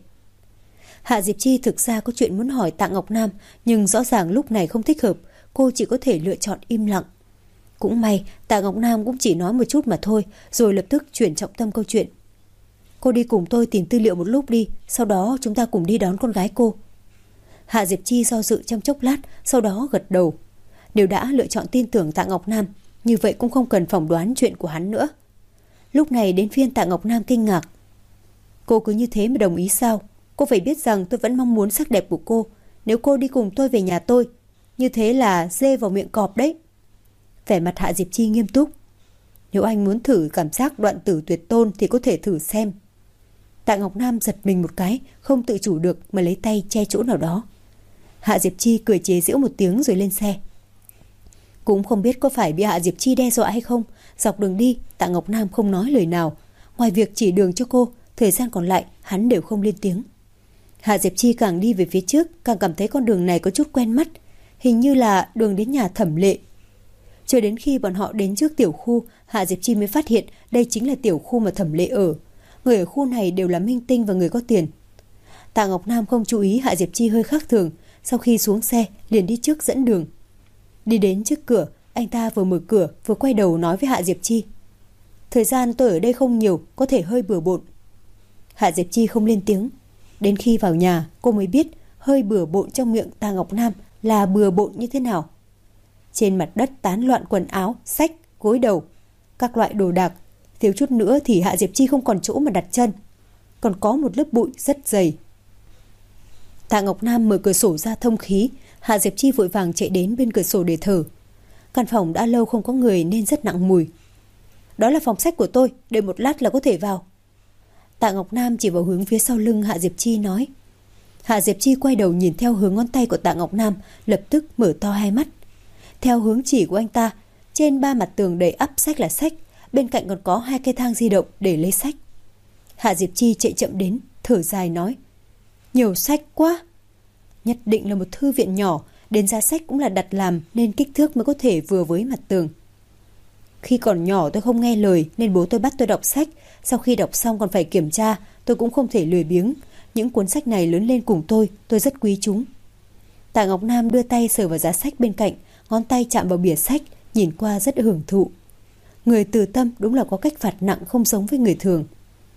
Hạ Diệp Chi thực ra có chuyện muốn hỏi Tạ Ngọc Nam, nhưng rõ ràng lúc này không thích hợp, cô chỉ có thể lựa chọn im lặng. Cũng may, Tạ Ngọc Nam cũng chỉ nói một chút mà thôi, rồi lập tức chuyển trọng tâm câu chuyện. Cô đi cùng tôi tìm tư liệu một lúc đi, sau đó chúng ta cùng đi đón con gái cô. Hạ Diệp Chi do dự trong chốc lát, sau đó gật đầu. Nếu đã lựa chọn tin tưởng Tạ Ngọc Nam, như vậy cũng không cần phỏng đoán chuyện của hắn nữa. Lúc này đến phiên Tạ Ngọc Nam kinh ngạc. Cô cứ như thế mà đồng ý sao? Cô phải biết rằng tôi vẫn mong muốn sắc đẹp của cô. Nếu cô đi cùng tôi về nhà tôi, như thế là dê vào miệng cọp đấy. Vẻ mặt Hạ Diệp Chi nghiêm túc. Nếu anh muốn thử cảm giác đoạn tử tuyệt tôn thì có thể thử xem. Tạ Ngọc Nam giật mình một cái, không tự chủ được mà lấy tay che chỗ nào đó. Hạ Diệp Chi cười chế giễu một tiếng rồi lên xe. Cũng không biết có phải bị Hạ Diệp Chi đe dọa hay không, dọc đường đi Tạ Ngọc Nam không nói lời nào. Ngoài việc chỉ đường cho cô, thời gian còn lại hắn đều không lên tiếng. Hạ Diệp Chi càng đi về phía trước, càng cảm thấy con đường này có chút quen mắt. Hình như là đường đến nhà Thẩm Lệ. Cho đến khi bọn họ đến trước tiểu khu, Hạ Diệp Chi mới phát hiện đây chính là tiểu khu mà Thẩm Lệ ở. Người ở khu này đều là minh tinh và người có tiền. Tạ Ngọc Nam không chú ý Hạ Diệp Chi hơi khác thường. Sau khi xuống xe, liền đi trước dẫn đường. Đi đến trước cửa, anh ta vừa mở cửa vừa quay đầu nói với Hạ Diệp Chi. Thời gian tôi ở đây không nhiều, có thể hơi bừa bộn. Hạ Diệp Chi không lên tiếng. Đến khi vào nhà, cô mới biết hơi bừa bộn trong miệng Tạ Ngọc Nam là bừa bộn như thế nào. Trên mặt đất tán loạn quần áo, sách, gối đầu, các loại đồ đạc. Thiếu chút nữa thì Hạ Diệp Chi không còn chỗ mà đặt chân. Còn có một lớp bụi rất dày. Tạ Ngọc Nam mở cửa sổ ra thông khí. Hạ Diệp Chi vội vàng chạy đến bên cửa sổ để thở. Căn phòng đã lâu không có người nên rất nặng mùi. Đó là phòng sách của tôi, đợi một lát là có thể vào. Tạ Ngọc Nam chỉ vào hướng phía sau lưng Hạ Diệp Chi nói. Hạ Diệp Chi quay đầu nhìn theo hướng ngón tay của Tạ Ngọc Nam, lập tức mở to hai mắt. Theo hướng chỉ của anh ta, trên ba mặt tường đầy ắp sách là sách, bên cạnh còn có 2 cây thang di động để lấy sách. Hạ Diệp Chi chạy chậm đến, thở dài nói. Nhiều sách quá. Nhất định là một thư viện nhỏ, đến giá sách cũng là đặt làm nên kích thước mới có thể vừa với mặt tường. Khi còn nhỏ tôi không nghe lời nên bố tôi bắt tôi đọc sách. Sau khi đọc xong còn phải kiểm tra, tôi cũng không thể lười biếng. Những cuốn sách này lớn lên cùng tôi rất quý chúng. Tạ Ngọc Nam đưa tay sờ vào giá sách bên cạnh, ngón tay chạm vào bìa sách, nhìn qua rất hưởng thụ. Người từ tâm đúng là có cách phạt nặng không giống với người thường.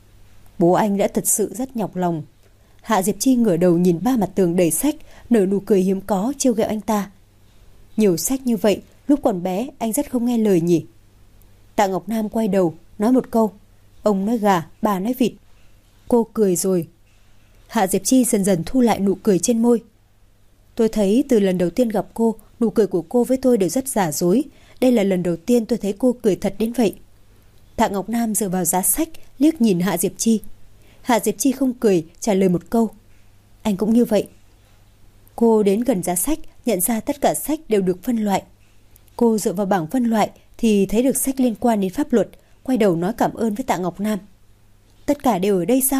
Bố anh đã thật sự rất nhọc lòng. Hạ Diệp Chi ngửa đầu nhìn ba mặt tường đầy sách, nở nụ cười hiếm có trêu ghẹo anh ta. Nhiều sách như vậy, lúc còn bé anh rất không nghe lời nhỉ. Tạ Ngọc Nam quay đầu, nói một câu. Ông nói gà, bà nói vịt. Cô cười rồi. Hạ Diệp Chi dần dần thu lại nụ cười trên môi. Tôi thấy từ lần đầu tiên gặp cô, nụ cười của cô với tôi đều rất giả dối. Đây là lần đầu tiên tôi thấy cô cười thật đến vậy. Tạ Ngọc Nam dựa vào giá sách, liếc nhìn Hạ Diệp Chi. Hạ Diệp Chi không cười, trả lời một câu. Anh cũng như vậy. Cô đến gần giá sách, nhận ra tất cả sách đều được phân loại. Cô dựa vào bảng phân loại thì thấy được sách liên quan đến pháp luật, quay đầu nói cảm ơn với Tạ Ngọc Nam. Tất cả đều ở đây sao?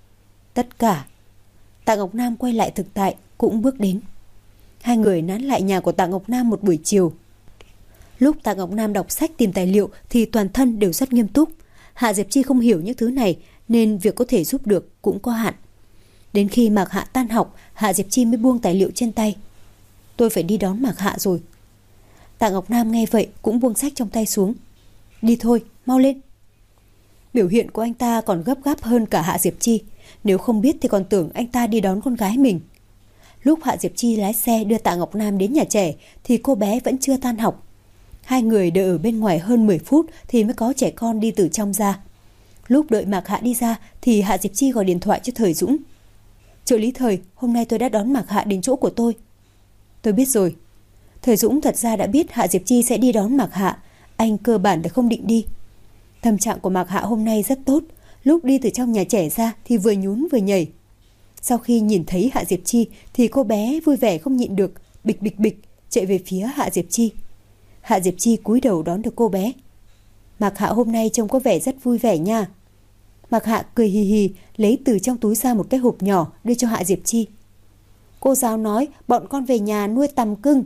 Tất cả. Tạ Ngọc Nam quay lại thực tại, cũng bước đến. Hai người nán lại nhà của Tạ Ngọc Nam một buổi chiều. Lúc Tạ Ngọc Nam đọc sách tìm tài liệu thì toàn thân đều rất nghiêm túc. Hạ Diệp Chi không hiểu những thứ này nên việc có thể giúp được cũng có hạn. Đến khi Mạc Hạ tan học, Hạ Diệp Chi mới buông tài liệu trên tay. Tôi phải đi đón Mạc Hạ rồi. Tạ Ngọc Nam nghe vậy cũng buông sách trong tay xuống. Đi thôi, mau lên. Biểu hiện của anh ta còn gấp gáp hơn cả Hạ Diệp Chi. Nếu không biết thì còn tưởng anh ta đi đón con gái mình. Lúc Hạ Diệp Chi lái xe đưa Tạ Ngọc Nam đến nhà trẻ thì cô bé vẫn chưa tan học. Hai người đợi ở bên ngoài hơn 10 phút thì mới có trẻ con đi từ trong ra. Lúc đợi Mạc Hạ đi ra thì Hạ Diệp Chi gọi điện thoại cho Thời Dũng. Trợ lý Thời, hôm nay tôi đã đón Mạc Hạ đến chỗ của tôi. Tôi biết rồi. Thời Dũng thật ra đã biết Hạ Diệp Chi sẽ đi đón Mạc Hạ. Anh cơ bản đã không định đi. Tâm trạng của Mạc Hạ hôm nay rất tốt. Lúc đi từ trong nhà trẻ ra thì vừa nhún vừa nhảy. Sau khi nhìn thấy Hạ Diệp Chi thì cô bé vui vẻ không nhịn được, bịch bịch bịch chạy về phía Hạ Diệp Chi. Hạ Diệp Chi cúi đầu đón được cô bé. Mạc Hạ hôm nay trông có vẻ rất vui vẻ nha. Mạc Hạ cười hì hì lấy từ trong túi ra một cái hộp nhỏ đưa cho Hạ Diệp Chi. Cô giáo nói bọn con về nhà nuôi tằm cưng.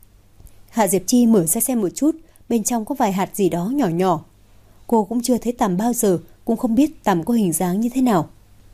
Hạ Diệp Chi mở ra xem một chút, bên trong có vài hạt gì đó nhỏ nhỏ. Cô cũng chưa thấy tằm bao giờ, cũng không biết tằm có hình dáng như thế nào.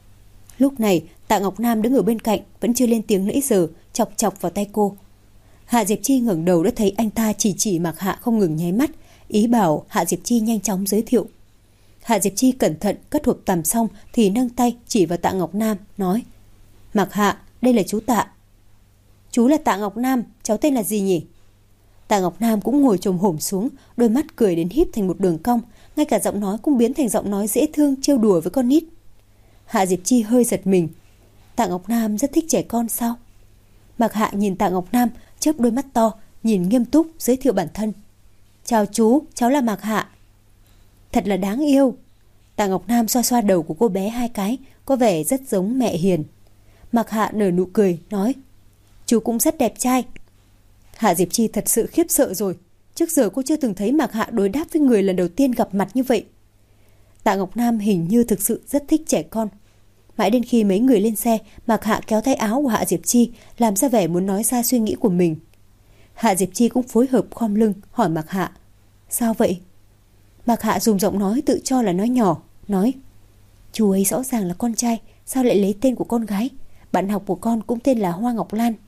Lúc này Tạ Ngọc Nam đứng ở bên cạnh vẫn chưa lên tiếng nãy giờ, chọc chọc vào tay cô. Hạ Diệp Chi ngẩng đầu đã thấy anh ta chỉ Mạc Hạ không ngừng nháy mắt, ý bảo Hạ Diệp Chi nhanh chóng giới thiệu. Hạ Diệp Chi cẩn thận cất hộp tằm xong thì nâng tay chỉ vào Tạ Ngọc Nam nói: Mạc Hạ, đây là chú Tạ. Chú là Tạ Ngọc Nam, cháu tên là gì nhỉ? Tạ Ngọc Nam cũng ngồi chồm hổm xuống, đôi mắt cười đến híp thành một đường cong, ngay cả giọng nói cũng biến thành giọng nói dễ thương trêu đùa với con nít. Hạ Diệp Chi hơi giật mình. Tạ Ngọc Nam rất thích trẻ con sao? Mạc Hạ nhìn Tạ Ngọc Nam, chớp đôi mắt to, nhìn nghiêm túc giới thiệu bản thân. Chào chú, cháu là Mạc Hạ. Thật là đáng yêu. Tạ Ngọc Nam xoa xoa đầu của cô bé hai cái, có vẻ rất giống mẹ hiền. Mạc Hạ nở nụ cười, nói: Chú cũng rất đẹp trai. Hạ Diệp Chi thật sự khiếp sợ rồi. Trước giờ cô chưa từng thấy Mạc Hạ đối đáp với người lần đầu tiên gặp mặt như vậy. Tạ Ngọc Nam hình như thực sự rất thích trẻ con. Mãi đến khi mấy người lên xe, Mạc Hạ kéo tay áo của Hạ Diệp Chi, làm ra vẻ muốn nói ra suy nghĩ của mình. Hạ Diệp Chi cũng phối hợp khom lưng hỏi Mạc Hạ: Sao vậy? Mạc Hạ dùng giọng nói tự cho là nói nhỏ, nói: Chú ấy rõ ràng là con trai, sao lại lấy tên của con gái? Bạn học của con cũng tên là Hoa Ngọc Lan.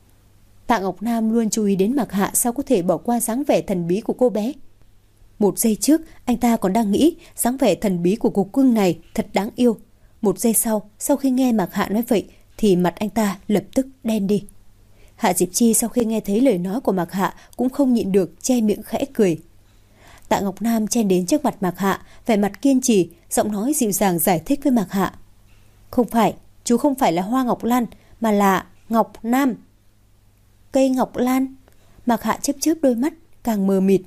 Tạ Ngọc Nam luôn chú ý đến Mạc Hạ, sao có thể bỏ qua dáng vẻ thần bí của cô bé. Một giây trước anh ta còn đang nghĩ dáng vẻ thần bí của cục cưng này thật đáng yêu. Một giây sau khi nghe Mạc Hạ nói vậy thì mặt anh ta lập tức đen đi. Hạ Diệp Chi sau khi nghe thấy lời nói của Mạc Hạ cũng không nhịn được che miệng khẽ cười. Tạ Ngọc Nam chen đến trước mặt Mạc Hạ, vẻ mặt kiên trì, giọng nói dịu dàng giải thích với Mạc Hạ. Không phải, chú không phải là Hoa Ngọc Lan mà là Ngọc Nam. Cây Ngọc Lan? Mạc Hạ chớp chớp đôi mắt, càng mờ mịt.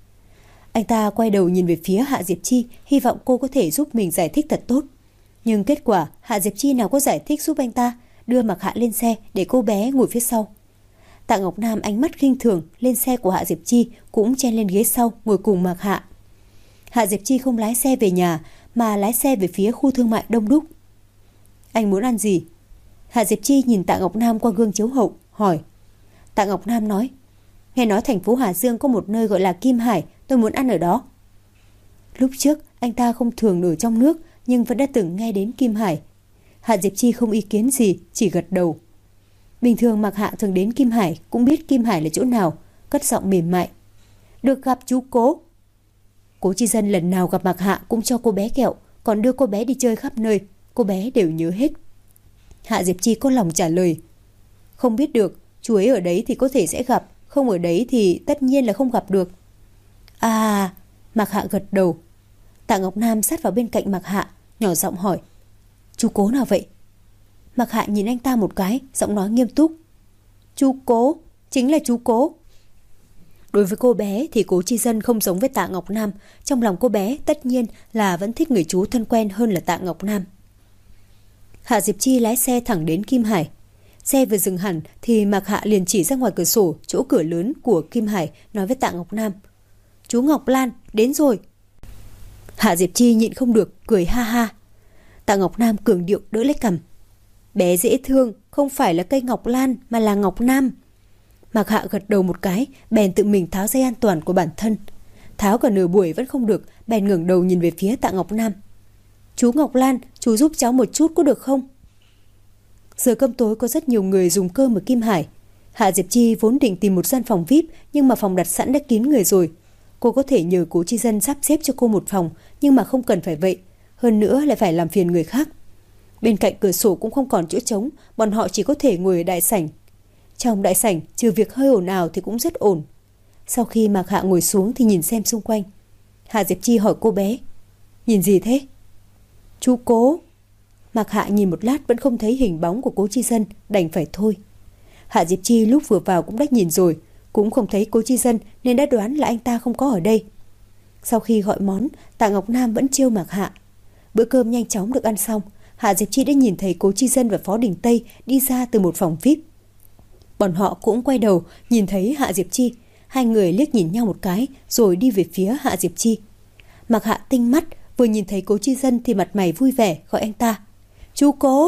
Anh ta quay đầu nhìn về phía Hạ Diệp Chi, hy vọng cô có thể giúp mình giải thích thật tốt. Nhưng kết quả Hạ Diệp Chi nào có giải thích giúp anh ta, đưa Mạc Hạ lên xe để cô bé ngồi phía sau. Tạ Ngọc Nam ánh mắt khinh thường lên xe của Hạ Diệp Chi, cũng chen lên ghế sau ngồi cùng Mạc Hạ. Hạ Diệp Chi không lái xe về nhà mà lái xe về phía khu thương mại đông đúc. Anh muốn ăn gì? Hạ Diệp Chi nhìn Tạ Ngọc Nam qua gương chiếu hậu hỏi. Tạ Ngọc Nam nói: Nghe nói thành phố Hà Dương có một nơi gọi là Kim Hải, tôi muốn ăn ở đó. Lúc trước anh ta không thường ở trong nước nhưng vẫn đã từng nghe đến Kim Hải. Hạ Diệp Chi không ý kiến gì, chỉ gật đầu. Bình thường Mạc Hạ thường đến Kim Hải cũng biết Kim Hải là chỗ nào, cất giọng mềm mại. Được gặp chú Cố. Cố Chi Dân lần nào gặp Mạc Hạ cũng cho cô bé kẹo, còn đưa cô bé đi chơi khắp nơi, cô bé đều nhớ hết. Hạ Diệp Chi có lòng trả lời. Không biết được, chú ấy ở đấy thì có thể sẽ gặp, không ở đấy thì tất nhiên là không gặp được. À, Mạc Hạ gật đầu. Tạ Ngọc Nam sát vào bên cạnh Mạc Hạ, nhỏ giọng hỏi. Chú Cố nào vậy? Mạc Hạ nhìn anh ta một cái, giọng nói nghiêm túc. Chú Cố, chính là chú Cố. Đối với cô bé thì Cố Chi Dân không giống với Tạ Ngọc Nam. Trong lòng cô bé tất nhiên là vẫn thích người chú thân quen hơn là Tạ Ngọc Nam. Hạ Diệp Chi lái xe thẳng đến Kim Hải. Xe vừa dừng hẳn thì Mạc Hạ liền chỉ ra ngoài cửa sổ chỗ cửa lớn của Kim Hải, nói với Tạ Ngọc Nam. Chú Ngọc Lan, đến rồi. Hạ Diệp Chi nhịn không được, cười ha ha. Tạ Ngọc Nam cường điệu đỡ lấy cằm. Bé dễ thương, không phải là cây Ngọc Lan mà là Ngọc Nam. Mạc Hạ gật đầu một cái, bèn tự mình tháo dây an toàn của bản thân. Tháo cả nửa buổi vẫn không được, bèn ngẩng đầu nhìn về phía Tạ Ngọc Nam. Chú Ngọc Lan, chú giúp cháu một chút có được không? Giờ cơm tối có rất nhiều người dùng cơm ở Kim Hải. Hạ Diệp Chi vốn định tìm một gian phòng VIP, nhưng mà phòng đặt sẵn đã kín người rồi. Cô có thể nhờ Cố Chi Dân sắp xếp cho cô một phòng, nhưng mà không cần phải vậy. Hơn nữa lại phải làm phiền người khác. Bên cạnh cửa sổ cũng không còn chỗ trống, bọn họ chỉ có thể ngồi ở đại sảnh. Trong đại sảnh, trừ việc hơi ồn ào thì cũng rất ổn. Sau khi Mạc Hạ ngồi xuống thì nhìn xem xung quanh. Hạ Diệp Chi hỏi cô bé: nhìn gì thế? Chú Cố. Mạc Hạ nhìn một lát vẫn không thấy hình bóng của Cố Chi Dân, đành phải thôi. Hạ Diệp Chi lúc vừa vào cũng đã nhìn rồi, cũng không thấy Cố Chi Dân nên đã đoán là anh ta không có ở đây. Sau khi gọi món, Tạ Ngọc Nam vẫn trêu Mạc Hạ. Bữa cơm nhanh chóng được ăn xong, Hạ Diệp Chi đã nhìn thấy Cố Chi Dân và Phó Đình Tây đi ra từ một phòng VIP. Bọn họ cũng quay đầu nhìn thấy Hạ Diệp Chi. Hai người liếc nhìn nhau một cái rồi đi về phía Hạ Diệp Chi. Mạc Hạ tinh mắt, vừa nhìn thấy Cố Chi Dân thì mặt mày vui vẻ gọi anh ta: chú Cố.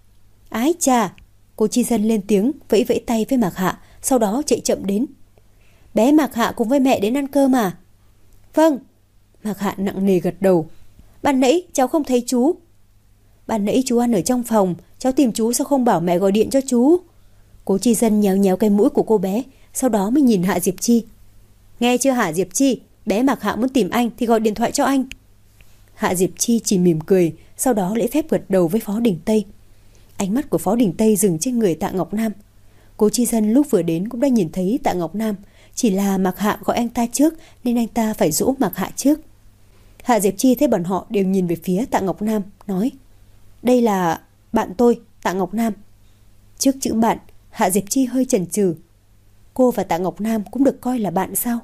Ái chà. Cố Chi Dân lên tiếng vẫy vẫy tay với Mạc Hạ, sau đó chạy chậm đến. Bé Mạc Hạ cùng với mẹ đến ăn cơm à? Vâng. Mạc Hạ nặng nề gật đầu. Ban nãy cháu không thấy chú. Ban nãy chú ăn ở trong phòng, cháu tìm chú sao không bảo mẹ gọi điện cho chú? Cố Chi Dân nhéo nhéo cái mũi của cô bé, sau đó mới nhìn Hạ Diệp Chi. Nghe chưa Hạ Diệp Chi, bé Mạc Hạ muốn tìm anh thì gọi điện thoại cho anh. Hạ Diệp Chi chỉ mỉm cười, sau đó lễ phép gật đầu với Phó Đình Tây. Ánh mắt của Phó Đình Tây dừng trên người Tạ Ngọc Nam. Cố Chi Dân lúc vừa đến cũng đã nhìn thấy Tạ Ngọc Nam, chỉ là Mạc Hạ gọi anh ta trước nên anh ta phải dỗ Mạc Hạ trước. Hạ Diệp Chi thấy bọn họ đều nhìn về phía Tạ Ngọc Nam, nói: đây là bạn tôi, Tạ Ngọc Nam. Trước chữ bạn, Hạ Diệp Chi hơi chần chừ. Cô và Tạ Ngọc Nam cũng được coi là bạn sao?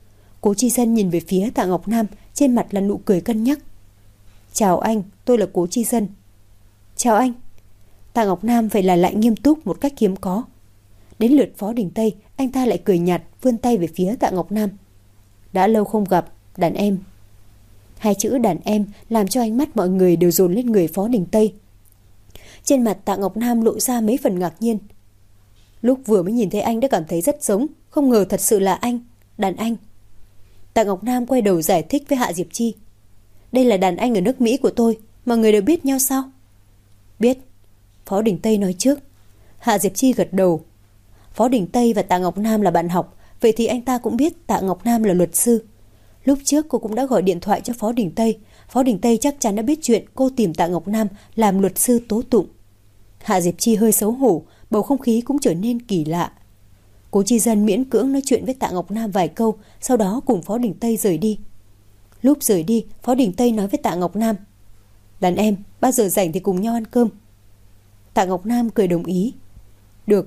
Cố Chi Dân nhìn về phía Tạ Ngọc Nam, trên mặt là nụ cười cân nhắc. Chào anh, tôi là Cố Chi Dân. Chào anh. Tạ Ngọc Nam phải là lại nghiêm túc một cách hiếm có. Đến lượt Phó Đình Tây, anh ta lại cười nhạt vươn tay về phía Tạ Ngọc Nam. Đã lâu không gặp, đàn em. Hai chữ đàn em làm cho ánh mắt mọi người đều dồn lên người Phó Đình Tây. Trên mặt Tạ Ngọc Nam lộ ra mấy phần ngạc nhiên. Lúc vừa mới nhìn thấy anh đã cảm thấy rất giống, không ngờ thật sự là anh, đàn anh. Tạ Ngọc Nam quay đầu giải thích với Hạ Diệp Chi. Đây là đàn anh ở nước Mỹ của tôi, mọi người đều biết nhau sao? Biết. Phó Đình Tây nói trước. Hạ Diệp Chi gật đầu. Phó Đình Tây và Tạ Ngọc Nam là bạn học, vậy thì anh ta cũng biết Tạ Ngọc Nam là luật sư. Lúc trước cô cũng đã gọi điện thoại cho Phó Đình Tây. Phó Đình Tây chắc chắn đã biết chuyện cô tìm Tạ Ngọc Nam làm luật sư tố tụng. Hạ Diệp Chi hơi xấu hổ, bầu không khí cũng trở nên kỳ lạ. Cố Chi Dân miễn cưỡng nói chuyện với Tạ Ngọc Nam vài câu, sau đó cùng Phó Đình Tây rời đi. Lúc rời đi, Phó Đình Tây nói với Tạ Ngọc Nam: đàn em, bao giờ rảnh thì cùng nhau ăn cơm. Tạ Ngọc Nam cười đồng ý. Được.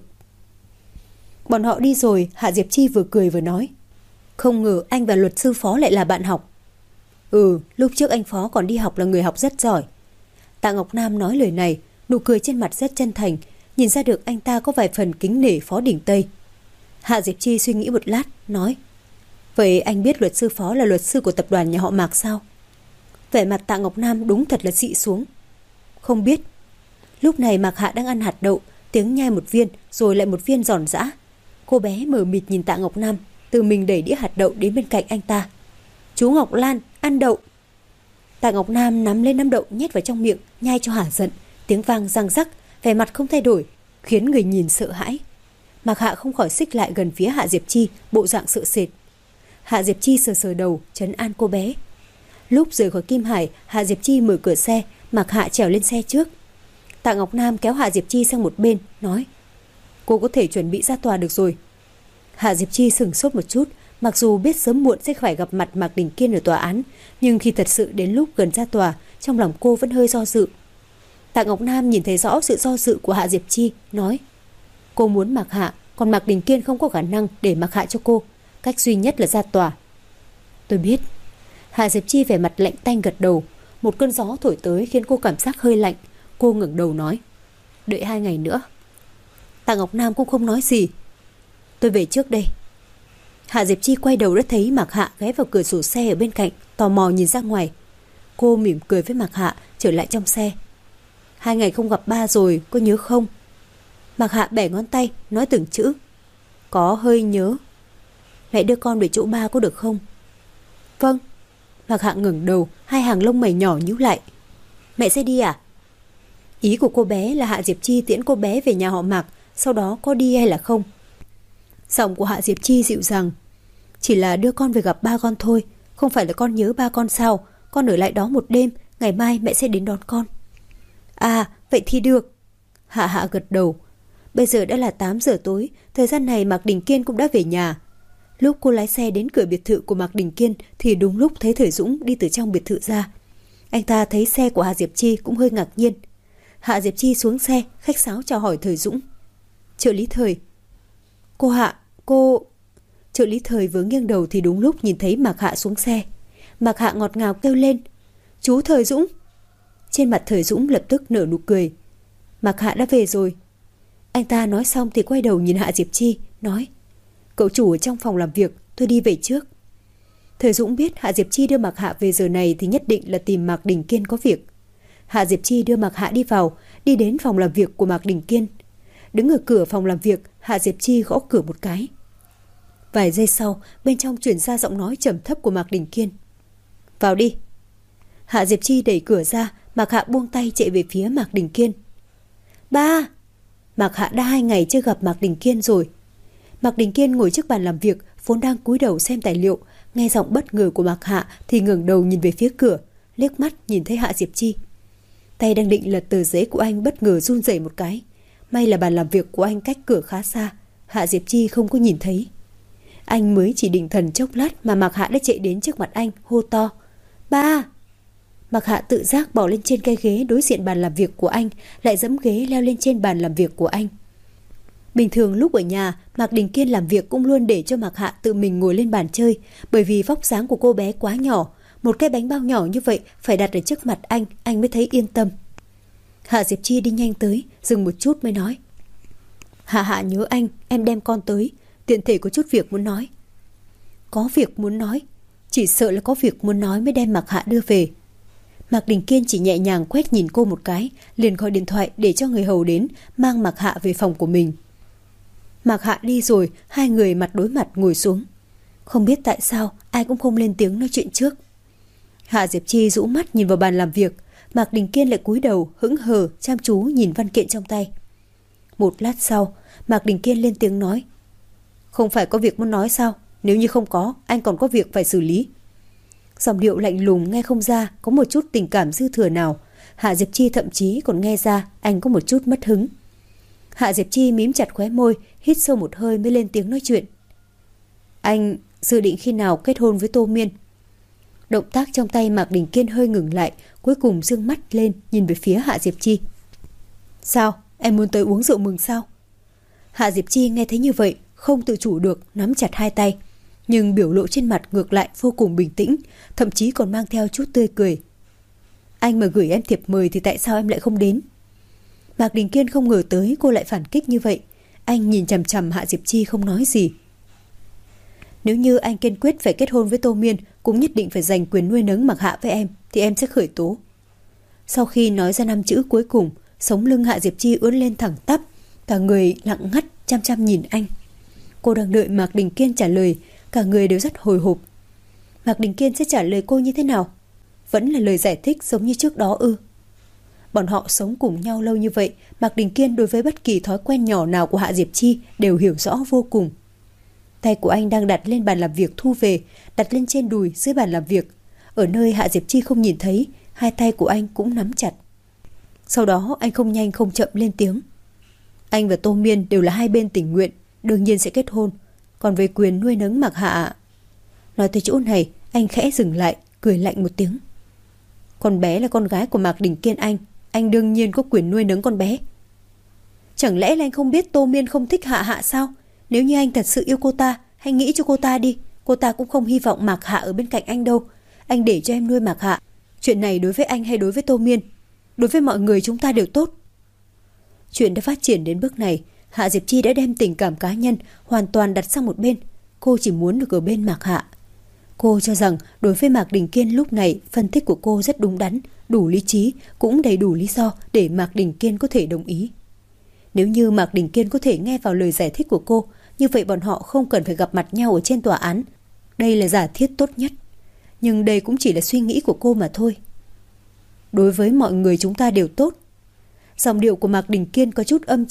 Bọn họ đi rồi, Hạ Diệp Chi vừa cười vừa nói: không ngờ anh và luật sư Phó lại là bạn học. Lúc trước anh Phó còn đi học là người học rất giỏi. Tạ Ngọc Nam nói lời này, nụ cười trên mặt rất chân thành, nhìn ra được anh ta có vài phần kính nể Phó Đình Tây. Hạ Diệp Chi suy nghĩ một lát, nói: vậy anh biết luật sư Phó là luật sư của tập đoàn nhà họ Mạc sao? Vẻ mặt Tạ Ngọc Nam đúng thật là xị xuống. Không biết. Lúc này Mạc Hạ đang ăn hạt đậu, tiếng nhai một viên rồi lại một viên giòn giã. Cô bé mờ mịt nhìn Tạ Ngọc Nam, tự mình đẩy đĩa hạt đậu đến bên cạnh anh ta. Chú Ngọc Lan, ăn đậu. Tạ Ngọc Nam nắm lên nắm đậu nhét vào trong miệng, nhai cho hả giận. Tiếng vang răng rắc, vẻ mặt không thay đổi, khiến người nhìn sợ hãi. Mạc Hạ không khỏi xích lại gần phía Hạ Diệp Chi, bộ dạng sợ sệt. Hạ Diệp Chi sờ sờ đầu, trấn an cô bé. Lúc rời khỏi Kim Hải, Hạ Diệp Chi mở cửa xe, Mạc Hạ trèo lên xe trước. Tạ Ngọc Nam kéo Hạ Diệp Chi sang một bên, nói: cô có thể chuẩn bị ra tòa được rồi. Hạ Diệp Chi sửng sốt một chút, mặc dù biết sớm muộn sẽ phải gặp mặt Mạc Đình Kiên ở tòa án, nhưng khi thật sự đến lúc gần ra tòa, trong lòng cô vẫn hơi do dự. Tạ Ngọc Nam nhìn thấy rõ sự do dự của Hạ Diệp Chi, nói: cô muốn Mạc Hạ, còn Mạc Đình Kiên không có khả năng để Mạc Hạ cho cô, cách duy nhất là ra tòa. Tôi biết. Hạ Diệp Chi vẻ mặt lạnh tanh gật đầu. Một cơn gió thổi tới khiến cô cảm giác hơi lạnh. Cô ngẩng đầu nói: đợi 2 ngày nữa. Tạ Ngọc Nam cũng không nói gì. Tôi về trước đây. Hạ Diệp Chi quay đầu đã thấy Mạc Hạ ghé vào cửa sổ xe ở bên cạnh, tò mò nhìn ra ngoài. Cô mỉm cười với Mạc Hạ, trở lại trong xe. 2 ngày không gặp ba rồi, có nhớ không? Mạc Hạ bẻ ngón tay, nói từng chữ. Có hơi nhớ. Mẹ đưa con về chỗ ba có được không? Vâng. Mạc Hạ ngẩng đầu, hai hàng lông mày nhỏ nhíu lại. Mẹ sẽ đi à? Ý của cô bé là Hạ Diệp Chi tiễn cô bé về nhà họ Mạc, sau đó có đi hay là không? Giọng của Hạ Diệp Chi dịu dàng. Chỉ là đưa con về gặp ba con thôi. Không phải là con nhớ ba con sao? Con ở lại đó một đêm, ngày mai mẹ sẽ đến đón con. À, vậy thì được. Hạ Hạ gật đầu. Bây giờ đã là 8 giờ tối. Thời gian này Mạc Đình Kiên cũng đã về nhà. Lúc cô lái xe đến cửa biệt thự của Mạc Đình Kiên thì đúng lúc thấy Thời Dũng đi từ trong biệt thự ra. Anh ta thấy xe của Hạ Diệp Chi cũng hơi ngạc nhiên. Hạ Diệp Chi xuống xe, khách sáo chào hỏi Thời Dũng. Trợ lý Thời. Cô Hạ, cô... Trợ lý Thời vừa nghiêng đầu thì đúng lúc nhìn thấy Mạc Hạ xuống xe. Mạc Hạ ngọt ngào kêu lên. Chú Thời Dũng. Trên mặt Thời Dũng lập tức nở nụ cười. Mạc Hạ đã về rồi. Anh ta nói xong thì quay đầu nhìn Hạ Diệp Chi, nói. Cậu chủ ở trong phòng làm việc, tôi đi về trước. Thời Dũng biết Hạ Diệp Chi đưa Mạc Hạ về giờ này thì nhất định là tìm Mạc Đình Kiên có việc. Hạ Diệp Chi đưa Mạc Hạ đi vào, đi đến phòng làm việc của Mạc Đình Kiên. Đứng ở cửa phòng làm việc, Hạ Diệp Chi gõ cửa một cái. Vài giây sau, bên trong truyền ra giọng nói trầm thấp của Mạc Đình Kiên. Vào đi. Hạ Diệp Chi đẩy cửa ra, Mạc Hạ buông tay chạy về phía Mạc Đình Kiên. Ba! Mạc Hạ đã 2 ngày chưa gặp Mạc Đình Kiên rồi. Mạc Đình Kiên ngồi trước bàn làm việc, vốn đang cúi đầu xem tài liệu, nghe giọng bất ngờ của Mạc Hạ thì ngẩng đầu nhìn về phía cửa, liếc mắt nhìn thấy Hạ Diệp Chi. Tay đang định lật tờ giấy của anh bất ngờ run rẩy một cái. May là bàn làm việc của anh cách cửa khá xa, Hạ Diệp Chi không có nhìn thấy. Anh mới chỉ định thần chốc lát mà Mạc Hạ đã chạy đến trước mặt anh, hô to. Ba! Mạc Hạ tự giác bỏ lên trên cái ghế đối diện bàn làm việc của anh, lại giẫm ghế leo lên trên bàn làm việc của anh. Bình thường lúc ở nhà, Mạc Đình Kiên làm việc cũng luôn để cho Mạc Hạ tự mình ngồi lên bàn chơi, bởi vì vóc dáng của cô bé quá nhỏ, một cái bánh bao nhỏ như vậy phải đặt ở trước mặt anh mới thấy yên tâm. Hạ Diệp Chi đi nhanh tới, dừng một chút mới nói. Hạ Hạ nhớ anh, em đem con tới, tiện thể có chút việc muốn nói. Có việc muốn nói? Chỉ sợ là có việc muốn nói mới đem Mạc Hạ đưa về. Mạc Đình Kiên chỉ nhẹ nhàng quét nhìn cô một cái, liền gọi điện thoại để cho người hầu đến mang Mạc Hạ về phòng của mình. Mạc Hạ đi rồi, 2 người mặt đối mặt ngồi xuống. Không biết tại sao ai cũng không lên tiếng nói chuyện trước. Hạ Diệp Chi rũ mắt nhìn vào bàn làm việc, Mạc Đình Kiên lại cúi đầu hững hờ chăm chú nhìn văn kiện trong tay. Một lát sau, Mạc Đình Kiên lên tiếng nói. Không phải có việc muốn nói sao? Nếu như không có, anh còn có việc phải xử lý. Giọng điệu lạnh lùng nghe không ra có một chút tình cảm dư thừa nào. Hạ Diệp Chi thậm chí còn nghe ra anh có một chút mất hứng. Hạ Diệp Chi mím chặt khóe môi, hít sâu một hơi mới lên tiếng nói chuyện. Anh dự định khi nào kết hôn với Tô Miên? Động tác trong tay Mạc Đình Kiên hơi ngừng lại, cuối cùng dương mắt lên nhìn về phía Hạ Diệp Chi. Sao? Em muốn tới uống rượu mừng sao? Hạ Diệp Chi nghe thấy như vậy, không tự chủ được nắm chặt 2 tay, nhưng biểu lộ trên mặt ngược lại vô cùng bình tĩnh, thậm chí còn mang theo chút tươi cười. Anh mà gửi em thiệp mời thì tại sao em lại không đến? Mạc Đình Kiên không ngờ tới cô lại phản kích như vậy. Anh nhìn chằm chằm Hạ Diệp Chi không nói gì. Nếu như anh kiên quyết phải kết hôn với Tô Miên, cũng nhất định phải giành quyền nuôi nấng Mạc Hạ với em, thì em sẽ khởi tố. Sau khi nói ra 5 chữ cuối cùng, sống lưng Hạ Diệp Chi ưỡn lên thẳng tắp, cả người lặng ngắt chăm chăm nhìn anh. Cô đang đợi Mạc Đình Kiên trả lời, cả người đều rất hồi hộp. Mạc Đình Kiên sẽ trả lời cô như thế nào? Vẫn là lời giải thích giống như trước đó ư? Bọn họ sống cùng nhau lâu như vậy, Mạc Đình Kiên đối với bất kỳ thói quen nhỏ nào của Hạ Diệp Chi đều hiểu rõ vô cùng. Tay của anh đang đặt lên bàn làm việc thu về, đặt lên trên đùi dưới bàn làm việc. Ở nơi Hạ Diệp Chi không nhìn thấy, 2 tay của anh cũng nắm chặt. Sau đó anh không nhanh không chậm lên tiếng. Anh và Tô Miên đều là 2 bên tình nguyện, đương nhiên sẽ kết hôn. Còn về quyền nuôi nấng Mạc Hạ... Nói tới chỗ này, anh khẽ dừng lại, cười lạnh một tiếng. Con bé là con gái của Mạc Đình Kiên anh đương nhiên có quyền nuôi nấng con bé. Chẳng lẽ là anh không biết Tô Miên không thích Hạ Hạ sao? Nếu như anh thật sự yêu cô ta, hãy nghĩ cho cô ta đi. Cô ta cũng không hy vọng Mạc Hạ ở bên cạnh anh đâu. Anh để cho em nuôi Mạc Hạ. Chuyện này đối với anh hay đối với Tô Miên, đối với mọi người chúng ta đều tốt. Chuyện đã phát triển đến bước này, Hạ Diệp Chi đã đem tình cảm cá nhân hoàn toàn đặt sang một bên. Cô chỉ muốn được ở bên Mạc Hạ. Cô cho rằng đối với Mạc Đình Kiên lúc này, phân tích của cô rất đúng đắn, đủ lý trí, cũng đầy đủ lý do để Mạc Đình Kiên có thể đồng ý. Nếu như Mạc Đình Kiên có thể nghe vào lời giải thích của cô, như vậy bọn họ không cần phải gặp mặt nhau ở trên tòa án. Đây là giả thiết tốt nhất. Nhưng đây cũng chỉ là suy nghĩ của cô mà thôi. Đối với mọi người chúng ta đều tốt. Giọng điệu của Mạc Đình Kiên có chút âm trầm,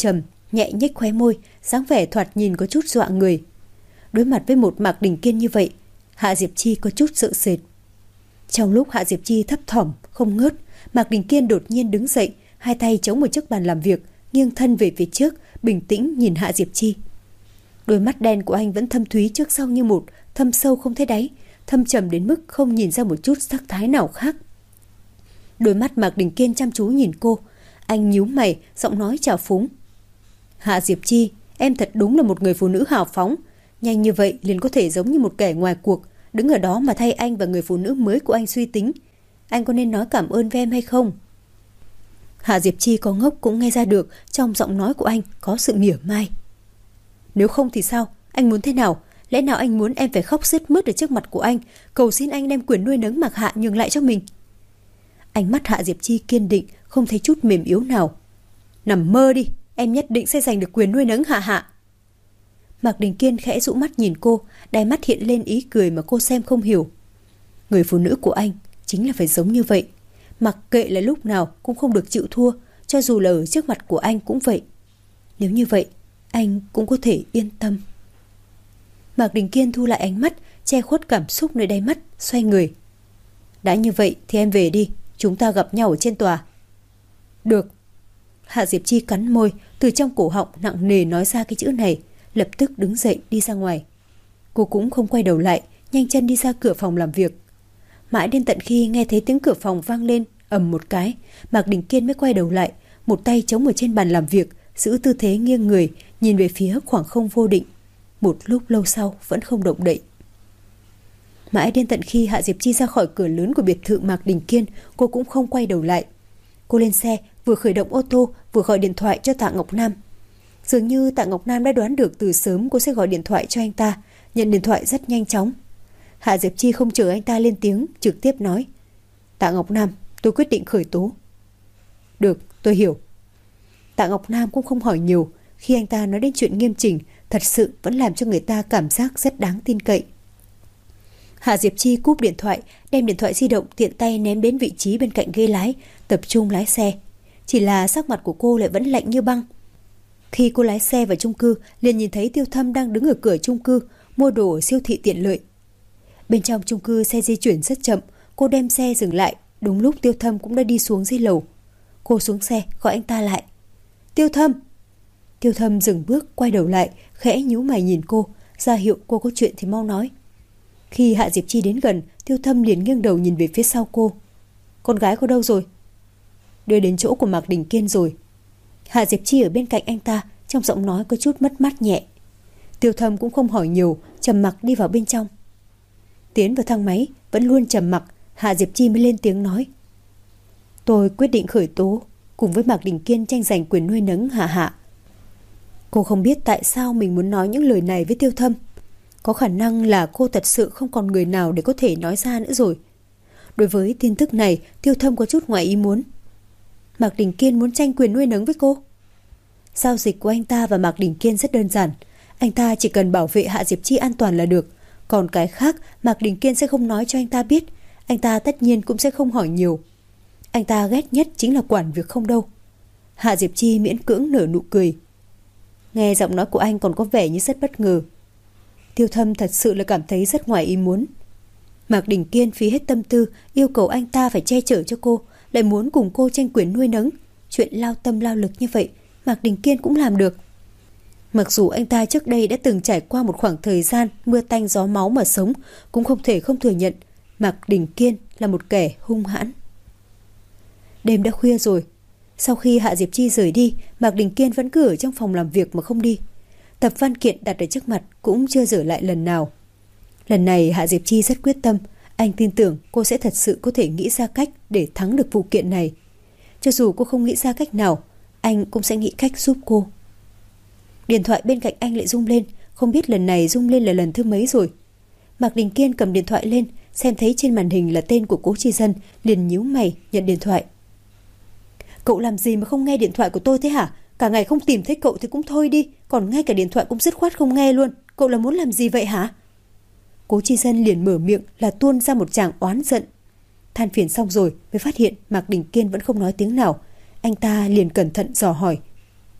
nhẹ nhếch khóe môi, dáng vẻ thoạt nhìn có chút dọa người. Đối mặt với một Mạc Đình Kiên như vậy, Hạ Diệp Chi có chút sợ sệt. Trong lúc Hạ Diệp Chi thấp thỏm không ngớt, Mạc Đình Kiên đột nhiên đứng dậy, hai tay chống một chiếc bàn làm việc, nghiêng thân về phía trước, bình tĩnh nhìn Hạ Diệp Chi. Đôi mắt đen của anh vẫn thâm thúy trước sau như một, thâm sâu không thấy đáy, thâm trầm đến mức không nhìn ra một chút sắc thái nào khác. Đôi mắt Mạc Đình Kiên chăm chú nhìn cô, anh nhíu mày, giọng nói trào phúng. Hạ Diệp Chi, em thật đúng là một người phụ nữ hào phóng, nhanh như vậy liền có thể giống như một kẻ ngoài cuộc, đứng ở đó mà thay anh và người phụ nữ mới của anh suy tính. Anh có nên nói cảm ơn với em hay không? Hạ Diệp Chi có ngốc cũng nghe ra được trong giọng nói của anh có sự mỉa mai. Nếu không thì sao? Anh muốn thế nào? Lẽ nào anh muốn em phải khóc sướt mướt ở trước mặt của anh, cầu xin anh đem quyền nuôi nấng Mạc Hạ nhường lại cho mình? Ánh mắt Hạ Diệp Chi kiên định, không thấy chút mềm yếu nào. Nằm mơ đi, em nhất định sẽ giành được quyền nuôi nấng Hạ Hạ. Mạc Đình Kiên khẽ dụ mắt nhìn cô, đáy mắt hiện lên ý cười mà cô xem không hiểu. Người phụ nữ của anh chính là phải giống như vậy, mặc kệ là lúc nào cũng không được chịu thua, cho dù là ở trước mặt của anh cũng vậy. Nếu như vậy, anh cũng có thể yên tâm. Mạc Đình Kiên thu lại ánh mắt, che khuất cảm xúc nơi đáy mắt, xoay người. Đã như vậy thì em về đi, chúng ta gặp nhau ở trên tòa. Được. Hạ Diệp Chi cắn môi, từ trong cổ họng nặng nề nói ra cái chữ này, lập tức đứng dậy đi ra ngoài. Cô cũng không quay đầu lại, nhanh chân đi ra cửa phòng làm việc. Mãi đến tận khi nghe thấy tiếng cửa phòng vang lên ầm một cái, Mạc Đình Kiên mới quay đầu lại, một tay chống ở trên bàn làm việc, giữ tư thế nghiêng người, nhìn về phía khoảng không vô định. Một lúc lâu sau vẫn không động đậy. Mãi đến tận khi Hạ Diệp Chi ra khỏi cửa lớn của biệt thự Mạc Đình Kiên, cô cũng không quay đầu lại. Cô lên xe, vừa khởi động ô tô, vừa gọi điện thoại cho Tạ Ngọc Nam. Dường như Tạ Ngọc Nam đã đoán được từ sớm cô sẽ gọi điện thoại cho anh ta, nhận điện thoại rất nhanh chóng. Hạ Diệp Chi không chờ anh ta lên tiếng, trực tiếp nói. Tạ Ngọc Nam, tôi quyết định khởi tố. Được, tôi hiểu. Tạ Ngọc Nam cũng không hỏi nhiều, khi anh ta nói đến chuyện nghiêm chỉnh, thật sự vẫn làm cho người ta cảm giác rất đáng tin cậy. Hạ Diệp Chi cúp điện thoại, đem điện thoại di động tiện tay ném đến vị trí bên cạnh ghế lái, tập trung lái xe. Chỉ là sắc mặt của cô lại vẫn lạnh như băng. Khi cô lái xe vào chung cư, liền nhìn thấy Tiêu Thâm đang đứng ở cửa chung cư, mua đồ ở siêu thị tiện lợi. Bên trong chung cư xe di chuyển rất chậm, cô đem xe dừng lại, đúng lúc Tiêu Thâm cũng đã đi xuống dưới lầu. Cô xuống xe, gọi anh ta lại. Tiêu Thâm! Tiêu Thâm dừng bước, quay đầu lại, khẽ nhíu mày nhìn cô, ra hiệu cô có chuyện thì mau nói. Khi Hạ Diệp Chi đến gần, Tiêu Thâm liền nghiêng đầu nhìn về phía sau cô. Con gái cô đâu rồi? Đưa đến chỗ của Mạc Đình Kiên rồi. Hạ Diệp Chi ở bên cạnh anh ta, trong giọng nói có chút mất mát nhẹ. Tiêu Thâm cũng không hỏi nhiều, trầm mặc đi vào bên trong. Tiến vào thang máy, vẫn luôn trầm mặc, Hạ Diệp Chi mới lên tiếng nói. Tôi quyết định khởi tố, cùng với Mạc Đình Kiên tranh giành quyền nuôi nấng Hạ Hạ. Cô không biết tại sao mình muốn nói những lời này với Tiêu Thâm. Có khả năng là cô thật sự không còn người nào để có thể nói ra nữa rồi. Đối với tin tức này, Tiêu Thâm có chút ngoài ý muốn. Mạc Đình Kiên muốn tranh quyền nuôi nấng với cô. Giao dịch của anh ta và Mạc Đình Kiên rất đơn giản. Anh ta chỉ cần bảo vệ Hạ Diệp Chi an toàn là được. Còn cái khác, Mạc Đình Kiên sẽ không nói cho anh ta biết. Anh ta tất nhiên cũng sẽ không hỏi nhiều. Anh ta ghét nhất chính là quản việc không đâu. Hạ Diệp Chi miễn cưỡng nở nụ cười. Nghe giọng nói của anh còn có vẻ như rất bất ngờ. Tiêu Thâm thật sự là cảm thấy rất ngoài ý muốn. Mạc Đình Kiên phí hết tâm tư, yêu cầu anh ta phải che chở cho cô, lại muốn cùng cô tranh quyền nuôi nấng. Chuyện lao tâm lao lực như vậy, Mạc Đình Kiên cũng làm được. Mặc dù anh ta trước đây đã từng trải qua một khoảng thời gian mưa tanh gió máu mà sống, cũng không thể không thừa nhận Mạc Đình Kiên là một kẻ hung hãn. Đêm đã khuya rồi. Sau khi Hạ Diệp Chi rời đi, Mạc Đình Kiên vẫn cứ ở trong phòng làm việc mà không đi. Tập văn kiện đặt ở trước mặt cũng chưa dở lại lần nào. Lần này Hạ Diệp Chi rất quyết tâm. Anh tin tưởng cô sẽ thật sự có thể nghĩ ra cách để thắng được vụ kiện này. Cho dù cô không nghĩ ra cách nào, anh cũng sẽ nghĩ cách giúp cô. Điện thoại bên cạnh anh lại rung lên. Không biết lần này rung lên là lần thứ mấy rồi. Mạc Đình Kiên cầm điện thoại lên, xem thấy trên màn hình là tên của Cố Chi Dân, liền nhíu mày nhận điện thoại. Cậu làm gì mà không nghe điện thoại của tôi thế hả? Cả ngày không tìm thấy cậu thì cũng thôi đi, còn ngay cả điện thoại cũng dứt khoát không nghe luôn. Cậu là muốn làm gì vậy hả? Cố Chi Dân liền mở miệng là tuôn ra một tràng oán giận. Than phiền xong rồi mới phát hiện Mạc Đình Kiên vẫn không nói tiếng nào. Anh ta liền cẩn thận dò hỏi.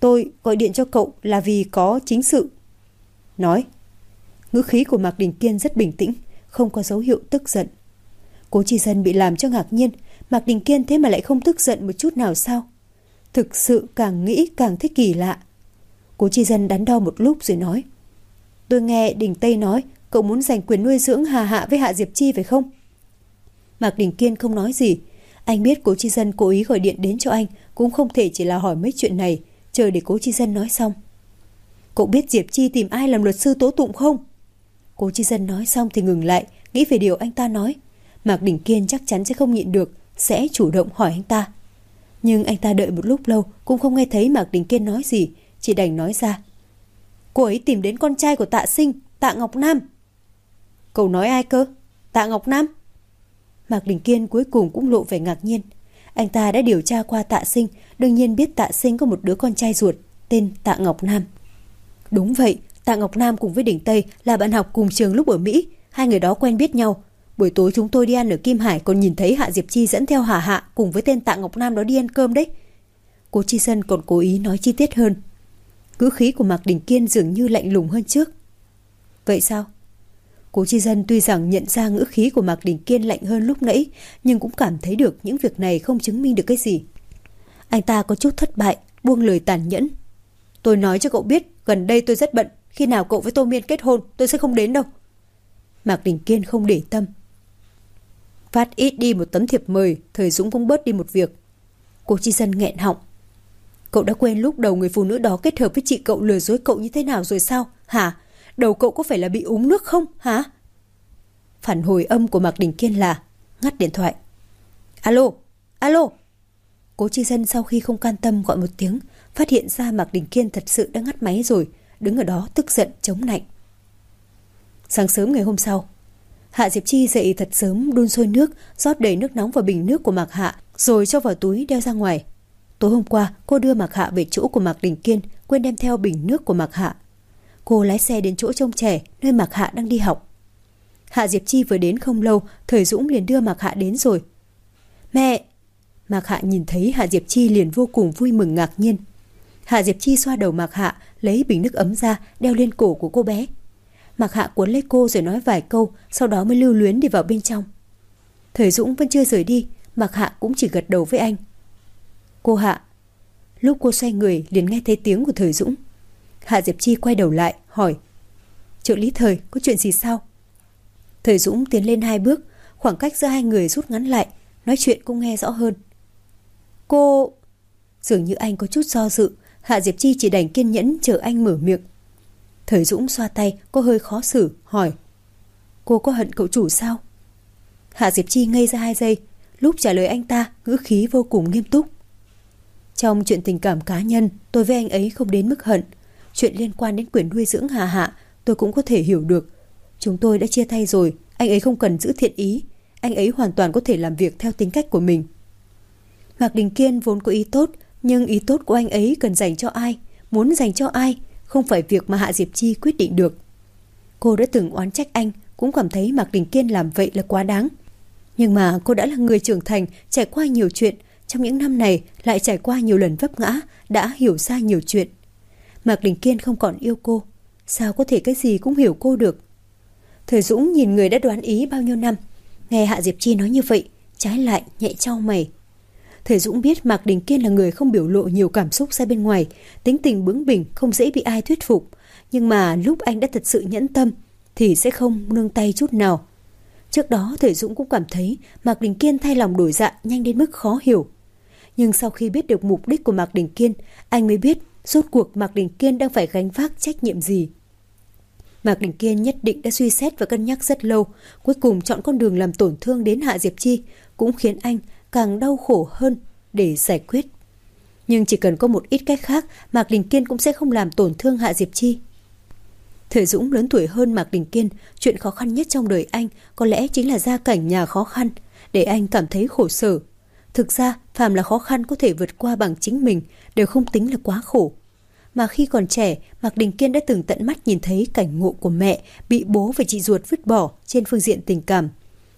Tôi gọi điện cho cậu là vì có chính sự. Nói. Ngữ khí của Mạc Đình Kiên rất bình tĩnh, không có dấu hiệu tức giận. Cố Chi Dân bị làm cho ngạc nhiên. Mạc Đình Kiên thế mà lại không tức giận một chút nào sao? Thực sự càng nghĩ càng thấy kỳ lạ. Cố Chi Dân đắn đo một lúc rồi nói. Tôi nghe Đình Tây nói cậu muốn giành quyền nuôi dưỡng Hà Hạ với Hạ Diệp Chi phải không? Mạc Đình Kiên không nói gì. Anh biết Cố Chi Dân cố ý gọi điện đến cho anh, cũng không thể chỉ là hỏi mấy chuyện này, chờ để Cố Chi Dân nói xong. Cậu biết Diệp Chi tìm ai làm luật sư tố tụng không? Cố Chi Dân nói xong thì ngừng lại, nghĩ về điều anh ta nói. Mạc Đình Kiên chắc chắn sẽ không nhịn được, sẽ chủ động hỏi anh ta. Nhưng anh ta đợi một lúc lâu cũng không nghe thấy Mạc Đình Kiên nói gì, chỉ đành nói ra. Cô ấy tìm đến con trai của Tạ Sinh, Tạ Ngọc Nam. Cậu nói ai cơ? Tạ Ngọc Nam? Mạc Đình Kiên cuối cùng cũng lộ vẻ ngạc nhiên. Anh ta đã điều tra qua Tạ Sinh, đương nhiên biết Tạ Sinh có một đứa con trai ruột tên Tạ Ngọc Nam. Đúng vậy, Tạ Ngọc Nam cùng với Đình Tây là bạn học cùng trường lúc ở Mỹ, hai người đó quen biết nhau. Buổi tối chúng tôi đi ăn ở Kim Hải còn nhìn thấy Hạ Diệp Chi dẫn theo Hà Hạ cùng với tên Tạ Ngọc Nam đó đi ăn cơm đấy. Cố Chi Dân còn cố ý nói chi tiết hơn. Ngữ khí của Mạc Đình Kiên dường như lạnh lùng hơn trước. Vậy sao? Cố Chi Dân tuy rằng nhận ra ngữ khí của Mạc Đình Kiên lạnh hơn lúc nãy, nhưng cũng cảm thấy được những việc này không chứng minh được cái gì. Anh ta có chút thất bại, buông lời tàn nhẫn. Tôi nói cho cậu biết, gần đây tôi rất bận, khi nào cậu với Tô Miên kết hôn tôi sẽ không đến đâu. Mạc Đình Kiên không để tâm. Phát ít đi một tấm thiệp mời, Thời Dũng cũng bớt đi một việc. Cố Chi Dân nghẹn họng. Cậu đã quên lúc đầu người phụ nữ đó kết hợp với chị cậu lừa dối cậu như thế nào rồi sao? Hả? Đầu cậu có phải là bị uống nước không? Hả? Phản hồi âm của Mạc Đình Kiên là ngắt điện thoại. Alo? Alo? Cố Chi Dân sau khi không can tâm gọi một tiếng, phát hiện ra Mạc Đình Kiên thật sự đã ngắt máy rồi, đứng ở đó tức giận chống nạnh. Sáng sớm ngày hôm sau, Hạ Diệp Chi dậy thật sớm, đun sôi nước, rót đầy nước nóng vào bình nước của Mạc Hạ, rồi cho vào túi đeo ra ngoài. Tối hôm qua, cô đưa Mạc Hạ về chỗ của Mạc Đình Kiên, quên đem theo bình nước của Mạc Hạ. Cô lái xe đến chỗ trông trẻ, nơi Mạc Hạ đang đi học. Hạ Diệp Chi vừa đến không lâu, Thời Dũng liền đưa Mạc Hạ đến rồi. Mẹ! Mạc Hạ nhìn thấy Hạ Diệp Chi liền vô cùng vui mừng ngạc nhiên. Hạ Diệp Chi xoa đầu Mạc Hạ, lấy bình nước ấm ra, đeo lên cổ của cô bé. Mạc Hạ cuốn lấy cô rồi nói vài câu, sau đó mới lưu luyến đi vào bên trong. Thời Dũng vẫn chưa rời đi, Mạc Hạ cũng chỉ gật đầu với anh. Cô Hạ. Lúc cô xoay người liền nghe thấy tiếng của Thời Dũng. Hạ Diệp Chi quay đầu lại, hỏi. Trợ lý Thời, có chuyện gì sao? Thời Dũng tiến lên 2 bước, khoảng cách giữa hai người rút ngắn lại, nói chuyện cũng nghe rõ hơn. Cô... Dường như anh có chút do dự, Hạ Diệp Chi chỉ đành kiên nhẫn chờ anh mở miệng. Thời Dũng xoa tay, có hơi khó xử, hỏi. Cô có hận cậu chủ sao? Hạ Diệp Chi ngây ra 2 giây, lúc trả lời anh ta, ngữ khí vô cùng nghiêm túc. Trong chuyện tình cảm cá nhân, tôi với anh ấy không đến mức hận. Chuyện liên quan đến quyền nuôi dưỡng Hà Hạ, tôi cũng có thể hiểu được. Chúng tôi đã chia tay rồi, anh ấy không cần giữ thiện ý. Anh ấy hoàn toàn có thể làm việc theo tính cách của mình. Mạc Đình Kiên vốn có ý tốt, nhưng ý tốt của anh ấy cần dành cho ai, muốn dành cho ai, không phải việc mà Hạ Diệp Chi quyết định được. Cô đã từng oán trách anh, cũng cảm thấy Mạc Đình Kiên làm vậy là quá đáng. Nhưng mà cô đã là người trưởng thành, trải qua nhiều chuyện, trong những năm này lại trải qua nhiều lần vấp ngã, đã hiểu ra nhiều chuyện. Mạc Đình Kiên không còn yêu cô, sao có thể cái gì cũng hiểu cô được. Thời Dũng nhìn người đã đoán ý bao nhiêu năm, nghe Hạ Diệp Chi nói như vậy, trái lại nhẹ chau mày. Thời Dũng biết Mạc Đình Kiên là người không biểu lộ nhiều cảm xúc ra bên ngoài, tính tình bướng bỉnh, không dễ bị ai thuyết phục. Nhưng mà lúc anh đã thật sự nhẫn tâm thì sẽ không nương tay chút nào. Trước đó Thời Dũng cũng cảm thấy Mạc Đình Kiên thay lòng đổi dạ nhanh đến mức khó hiểu. Nhưng sau khi biết được mục đích của Mạc Đình Kiên, anh mới biết rốt cuộc Mạc Đình Kiên đang phải gánh vác trách nhiệm gì. Mạc Đình Kiên nhất định đã suy xét và cân nhắc rất lâu, cuối cùng chọn con đường làm tổn thương đến Hạ Diệp Chi, cũng khiến anh càng đau khổ hơn để giải quyết. Nhưng chỉ cần có một ít cách khác, Mạc Đình Kiên cũng sẽ không làm tổn thương Hạ Diệp Chi. Thời Dũng lớn tuổi hơn Mạc Đình Kiên, chuyện khó khăn nhất trong đời anh có lẽ chính là gia cảnh nhà khó khăn, để anh cảm thấy khổ sở. Thực ra, phàm là khó khăn có thể vượt qua bằng chính mình đều không tính là quá khổ. Mà khi còn trẻ, Mạc Đình Kiên đã từng tận mắt nhìn thấy cảnh ngộ của mẹ bị bố và chị ruột vứt bỏ trên phương diện tình cảm.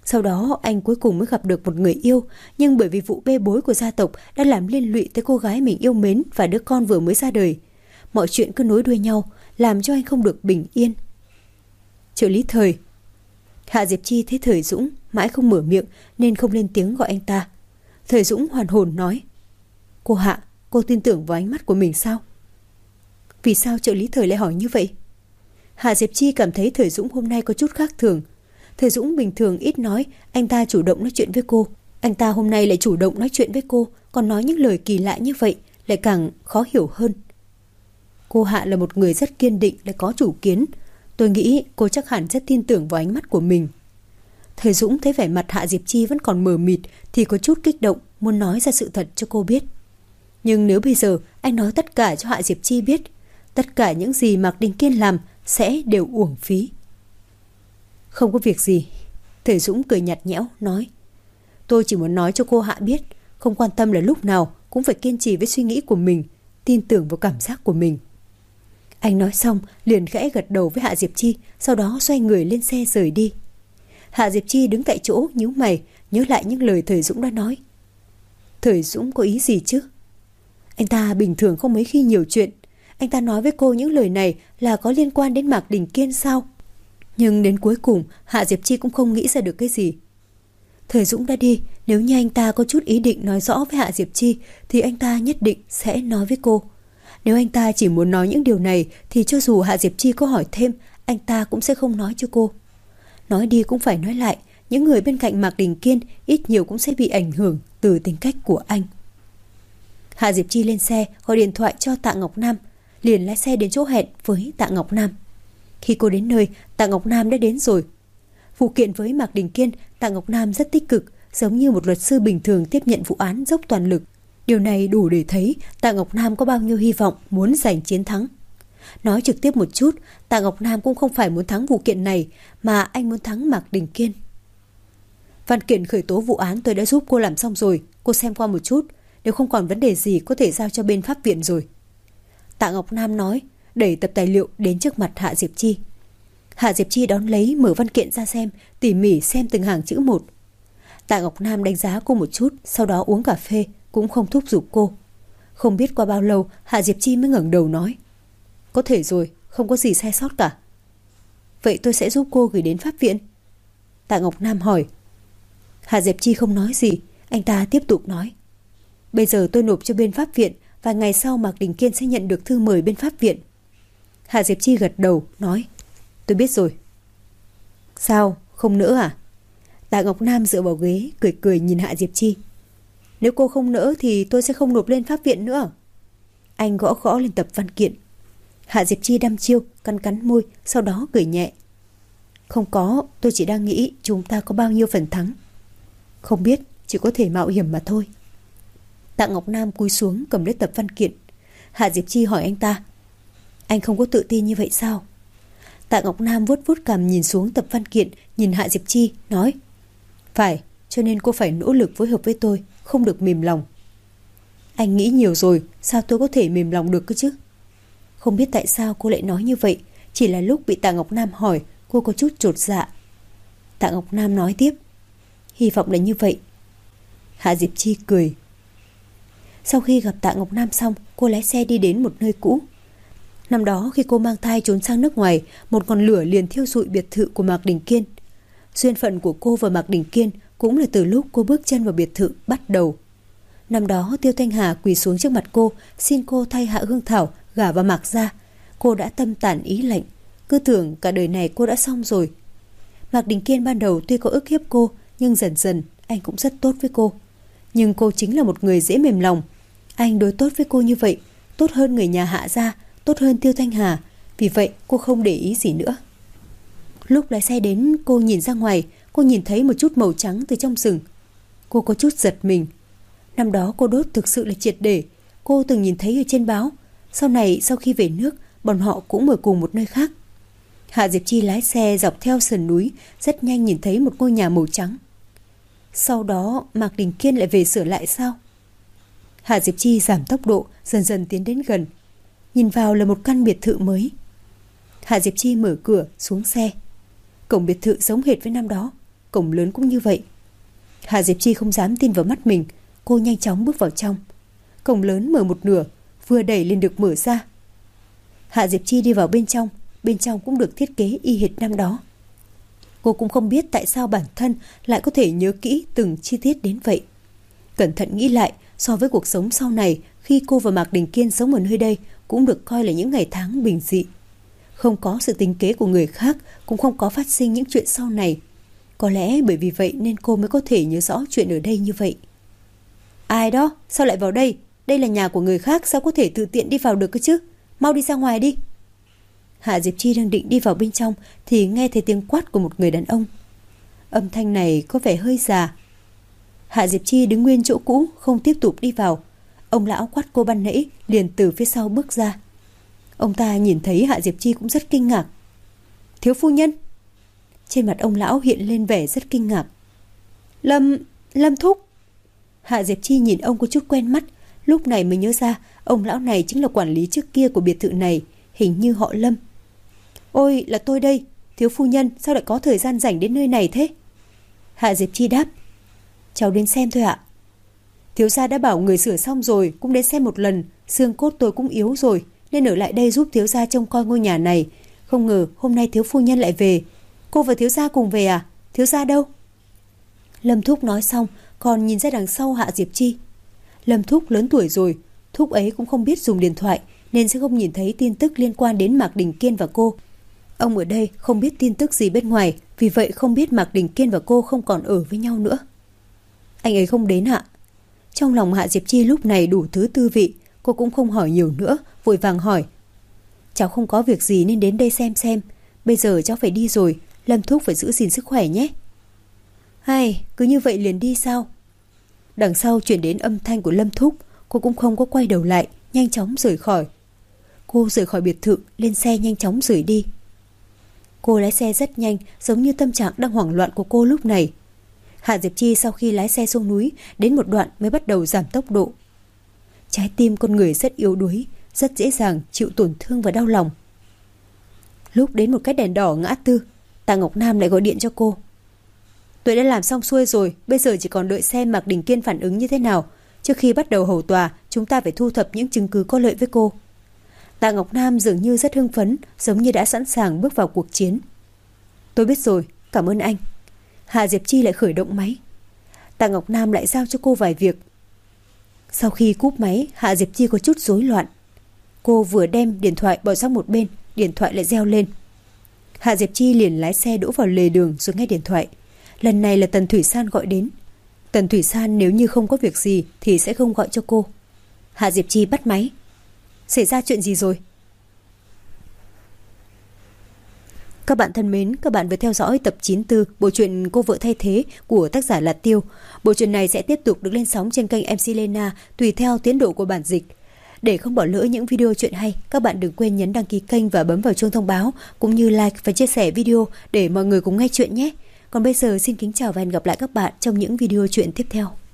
Sau đó anh cuối cùng mới gặp được một người yêu, nhưng bởi vì vụ bê bối của gia tộc đã làm liên lụy tới cô gái mình yêu mến và đứa con vừa mới ra đời. Mọi chuyện cứ nối đuôi nhau, làm cho anh không được bình yên. Trợ lý Thời. Hạ Diệp Chi thấy Thời Dũng mãi không mở miệng nên không lên tiếng gọi anh ta. Thời Dũng hoàn hồn nói: Cô Hạ, cô tin tưởng vào ánh mắt của mình sao? Vì sao trợ lý Thời lại hỏi như vậy? Hạ Diệp Chi cảm thấy Thời Dũng hôm nay có chút khác thường. Thời Dũng bình thường ít nói, anh ta chủ động nói chuyện với cô. Anh ta hôm nay lại chủ động nói chuyện với cô, còn nói những lời kỳ lạ như vậy, lại càng khó hiểu hơn. Cô Hạ là một người rất kiên định, lại có chủ kiến. Tôi nghĩ cô chắc hẳn rất tin tưởng vào ánh mắt của mình. Thời Dũng thấy vẻ mặt Hạ Diệp Chi vẫn còn mờ mịt thì có chút kích động, muốn nói ra sự thật cho cô biết. Nhưng nếu bây giờ anh nói tất cả cho Hạ Diệp Chi biết, tất cả những gì Mạc Đình Kiên làm sẽ đều uổng phí. Không có việc gì. Thời Dũng cười nhạt nhẽo nói: Tôi chỉ muốn nói cho cô Hạ biết, không quan tâm là lúc nào cũng phải kiên trì với suy nghĩ của mình, tin tưởng vào cảm giác của mình. Anh nói xong liền khẽ gật đầu với Hạ Diệp Chi, sau đó xoay người lên xe rời đi. Hạ Diệp Chi đứng tại chỗ nhíu mày, nhớ lại những lời Thời Dũng đã nói. Thời Dũng có ý gì chứ? Anh ta bình thường không mấy khi nhiều chuyện. Anh ta nói với cô những lời này là có liên quan đến Mạc Đình Kiên sao? Nhưng đến cuối cùng Hạ Diệp Chi cũng không nghĩ ra được cái gì. Thời Dũng đã đi, nếu như anh ta có chút ý định nói rõ với Hạ Diệp Chi thì anh ta nhất định sẽ nói với cô. Nếu anh ta chỉ muốn nói những điều này thì cho dù Hạ Diệp Chi có hỏi thêm, anh ta cũng sẽ không nói cho cô. Nói đi cũng phải nói lại, những người bên cạnh Mạc Đình Kiên ít nhiều cũng sẽ bị ảnh hưởng từ tính cách của anh. Hạ Diệp Chi lên xe gọi điện thoại cho Tạ Ngọc Nam, liền lái xe đến chỗ hẹn với Tạ Ngọc Nam. Khi cô đến nơi, Tạ Ngọc Nam đã đến rồi. Vụ kiện với Mạc Đình Kiên, Tạ Ngọc Nam rất tích cực, giống như một luật sư bình thường tiếp nhận vụ án dốc toàn lực. Điều này đủ để thấy Tạ Ngọc Nam có bao nhiêu hy vọng muốn giành chiến thắng. Nói trực tiếp một chút, Tạ Ngọc Nam cũng không phải muốn thắng vụ kiện này, mà anh muốn thắng Mạc Đình Kiên. Văn kiện khởi tố vụ án tôi đã giúp cô làm xong rồi, cô xem qua một chút, nếu không còn vấn đề gì có thể giao cho bên pháp viện rồi. Tạ Ngọc Nam nói, đẩy tập tài liệu đến trước mặt Hạ Diệp Chi. Hạ Diệp Chi đón lấy, mở văn kiện ra xem, tỉ mỉ xem từng hàng chữ một. Tạ Ngọc Nam đánh giá cô một chút, sau đó uống cà phê, cũng không thúc giục cô. Không biết qua bao lâu, Hạ Diệp Chi mới ngẩng đầu nói, có thể rồi, không có gì sai sót cả. Vậy tôi sẽ giúp cô gửi đến pháp viện. Tạ Ngọc Nam hỏi. Hạ Diệp Chi không nói gì, anh ta tiếp tục nói, bây giờ tôi nộp cho bên pháp viện, và ngày sau Mạc Đình Kiên sẽ nhận được thư mời bên pháp viện. Hạ Diệp Chi gật đầu, nói, tôi biết rồi. Sao, không nỡ à? Tạ Ngọc Nam dựa vào ghế, cười cười nhìn Hạ Diệp Chi. Nếu cô không nỡ thì tôi sẽ không nộp lên pháp viện nữa. Anh gõ gõ lên tập văn kiện. Hạ Diệp Chi đăm chiêu, cắn cắn môi, sau đó cười nhẹ. Không có, tôi chỉ đang nghĩ chúng ta có bao nhiêu phần thắng. Không biết, chỉ có thể mạo hiểm mà thôi. Tạ Ngọc Nam cúi xuống cầm lấy tập văn kiện. Hạ Diệp Chi hỏi anh ta, anh không có tự tin như vậy sao? Tạ Ngọc Nam vuốt vuốt cằm nhìn xuống tập văn kiện, nhìn Hạ Diệp Chi, nói, phải, cho nên cô phải nỗ lực phối hợp với tôi, không được mềm lòng. Anh nghĩ nhiều rồi, sao tôi có thể mềm lòng được cơ chứ? Không biết tại sao cô lại nói như vậy, chỉ là lúc bị Tạ Ngọc Nam hỏi, cô có chút chột dạ. Tạ Ngọc Nam nói tiếp, hy vọng là như vậy. Hạ Diệp Chi cười. Sau khi gặp Tạ Ngọc Nam xong, cô lái xe đi đến một nơi cũ. Năm đó khi cô mang thai trốn sang nước ngoài, một ngọn lửa liền thiêu rụi biệt thự của Mạc Đình Kiên. Duyên phận của cô và Mạc Đình Kiên cũng là từ lúc cô bước chân vào biệt thự bắt đầu. Năm đó Tiêu Thanh Hà quỳ xuống trước mặt cô, xin cô thay Hạ Hương Thảo gả vào Mạc gia. Cô đã tâm tản ý lệnh, cứ tưởng cả đời này cô đã xong rồi. Mạc Đình Kiên ban đầu tuy có ức hiếp cô, nhưng dần dần anh cũng rất tốt với cô. Nhưng cô chính là một người dễ mềm lòng. Anh đối tốt với cô như vậy, tốt hơn người nhà Hạ gia, tốt hơn Tiêu Thanh Hà. Vì vậy cô không để ý gì nữa. Lúc lái xe đến, cô nhìn ra ngoài, cô nhìn thấy một chút màu trắng từ trong rừng. Cô có chút giật mình. Năm đó cô đốt thực sự là triệt để. Cô từng nhìn thấy ở trên báo. Sau này sau khi về nước, bọn họ cũng ở cùng một nơi khác. Hạ Diệp Chi lái xe dọc theo sườn núi, rất nhanh nhìn thấy một ngôi nhà màu trắng. Sau đó Mạc Đình Kiên lại về sửa lại sao? Hạ Diệp Chi giảm tốc độ, dần dần tiến đến gần. Nhìn vào là một căn biệt thự mới. Hạ Diệp Chi mở cửa xuống xe. Cổng biệt thự giống hệt với năm đó, cổng lớn cũng như vậy. Hạ Diệp Chi không dám tin vào mắt mình. Cô nhanh chóng bước vào trong. Cổng lớn mở một nửa, vừa đẩy liền được mở ra. Hạ Diệp Chi đi vào bên trong cũng được thiết kế y hệt năm đó. Cô cũng không biết tại sao bản thân lại có thể nhớ kỹ từng chi tiết đến vậy. Cẩn thận nghĩ lại, so với cuộc sống sau này, khi cô và Mạc Đình Kiên sống ở nơi đây cũng được coi là những ngày tháng bình dị. Không có sự tính kế của người khác, cũng không có phát sinh những chuyện sau này. Có lẽ bởi vì vậy nên cô mới có thể nhớ rõ chuyện ở đây như vậy. Ai đó? Sao lại vào đây? Đây là nhà của người khác, sao có thể tự tiện đi vào được cơ chứ? Mau đi ra ngoài đi. Hạ Diệp Chi đang định đi vào bên trong thì nghe thấy tiếng quát của một người đàn ông. Âm thanh này có vẻ hơi già. Hạ Diệp Chi đứng nguyên chỗ cũ, không tiếp tục đi vào. Ông lão quát cô ban nãy liền từ phía sau bước ra. Ông ta nhìn thấy Hạ Diệp Chi cũng rất kinh ngạc. Thiếu phu nhân. Trên mặt ông lão hiện lên vẻ rất kinh ngạc. Lâm thúc. Hạ Diệp Chi nhìn ông có chút quen mắt. Lúc này mới nhớ ra ông lão này chính là quản lý trước kia của biệt thự này, hình như họ Lâm. Ôi, là tôi đây. Thiếu phu nhân, sao lại có thời gian rảnh đến nơi này thế? Hạ Diệp Chi đáp. Cháu đến xem thôi ạ. Thiếu gia đã bảo người sửa xong rồi, cũng đến xem một lần. Xương cốt tôi cũng yếu rồi, nên ở lại đây giúp thiếu gia trông coi ngôi nhà này. Không ngờ hôm nay thiếu phu nhân lại về. Cô và thiếu gia cùng về à? Thiếu gia đâu? Lâm thúc nói xong còn nhìn ra đằng sau Hạ Diệp Chi. Lâm thúc lớn tuổi rồi, thúc ấy cũng không biết dùng điện thoại nên sẽ không nhìn thấy tin tức liên quan đến Mạc Đình Kiên và cô. Ông ở đây không biết tin tức gì bên ngoài, vì vậy không biết Mạc Đình Kiên và cô không còn ở với nhau nữa. Anh ấy không đến ạ? Trong lòng Hạ Diệp Chi lúc này đủ thứ tư vị, cô cũng không hỏi nhiều nữa, vội vàng hỏi. Cháu không có việc gì nên đến đây xem. Bây giờ cháu phải đi rồi, Lâm thúc phải giữ gìn sức khỏe nhé. Hay, cứ như vậy liền đi sao? Đằng sau chuyển đến âm thanh của Lâm thúc, cô cũng không có quay đầu lại, nhanh chóng rời khỏi. Cô rời khỏi biệt thự, lên xe nhanh chóng rời đi. Cô lái xe rất nhanh, giống như tâm trạng đang hoảng loạn của cô lúc này. Hạ Diệp Chi sau khi lái xe xuống núi, đến một đoạn mới bắt đầu giảm tốc độ. Trái tim con người rất yếu đuối, rất dễ dàng chịu tổn thương và đau lòng. Lúc đến một cái đèn đỏ ngã tư, Tạ Ngọc Nam lại gọi điện cho cô. Tôi đã làm xong xuôi rồi, bây giờ chỉ còn đợi xem Mạc Đình Kiên phản ứng như thế nào. Trước khi bắt đầu hầu tòa, chúng ta phải thu thập những chứng cứ có lợi với cô. Tạ Ngọc Nam dường như rất hưng phấn, giống như đã sẵn sàng bước vào cuộc chiến. Tôi biết rồi, cảm ơn anh. Hạ Diệp Chi lại khởi động máy. Tạ Ngọc Nam lại giao cho cô vài việc. Sau khi cúp máy, Hạ Diệp Chi có chút rối loạn. Cô vừa đem điện thoại bỏ sang một bên, điện thoại lại reo lên. Hạ Diệp Chi liền lái xe đỗ vào lề đường rồi nghe điện thoại. Lần này là Tần Thủy San gọi đến. Tần Thủy San nếu như không có việc gì thì sẽ không gọi cho cô. Hạ Diệp Chi bắt máy. Xảy ra chuyện gì rồi? Các bạn thân mến, các bạn vừa theo dõi tập 94 bộ truyện Cô vợ thay thế của tác giả Lạt Tiêu. Bộ truyện này sẽ tiếp tục được lên sóng trên kênh MC Lena tùy theo tiến độ của bản dịch. Để không bỏ lỡ những video truyện hay, các bạn đừng quên nhấn đăng ký kênh và bấm vào chuông thông báo, cũng như like và chia sẻ video để mọi người cùng nghe chuyện nhé. Còn bây giờ xin kính chào và hẹn gặp lại các bạn trong những video truyện tiếp theo.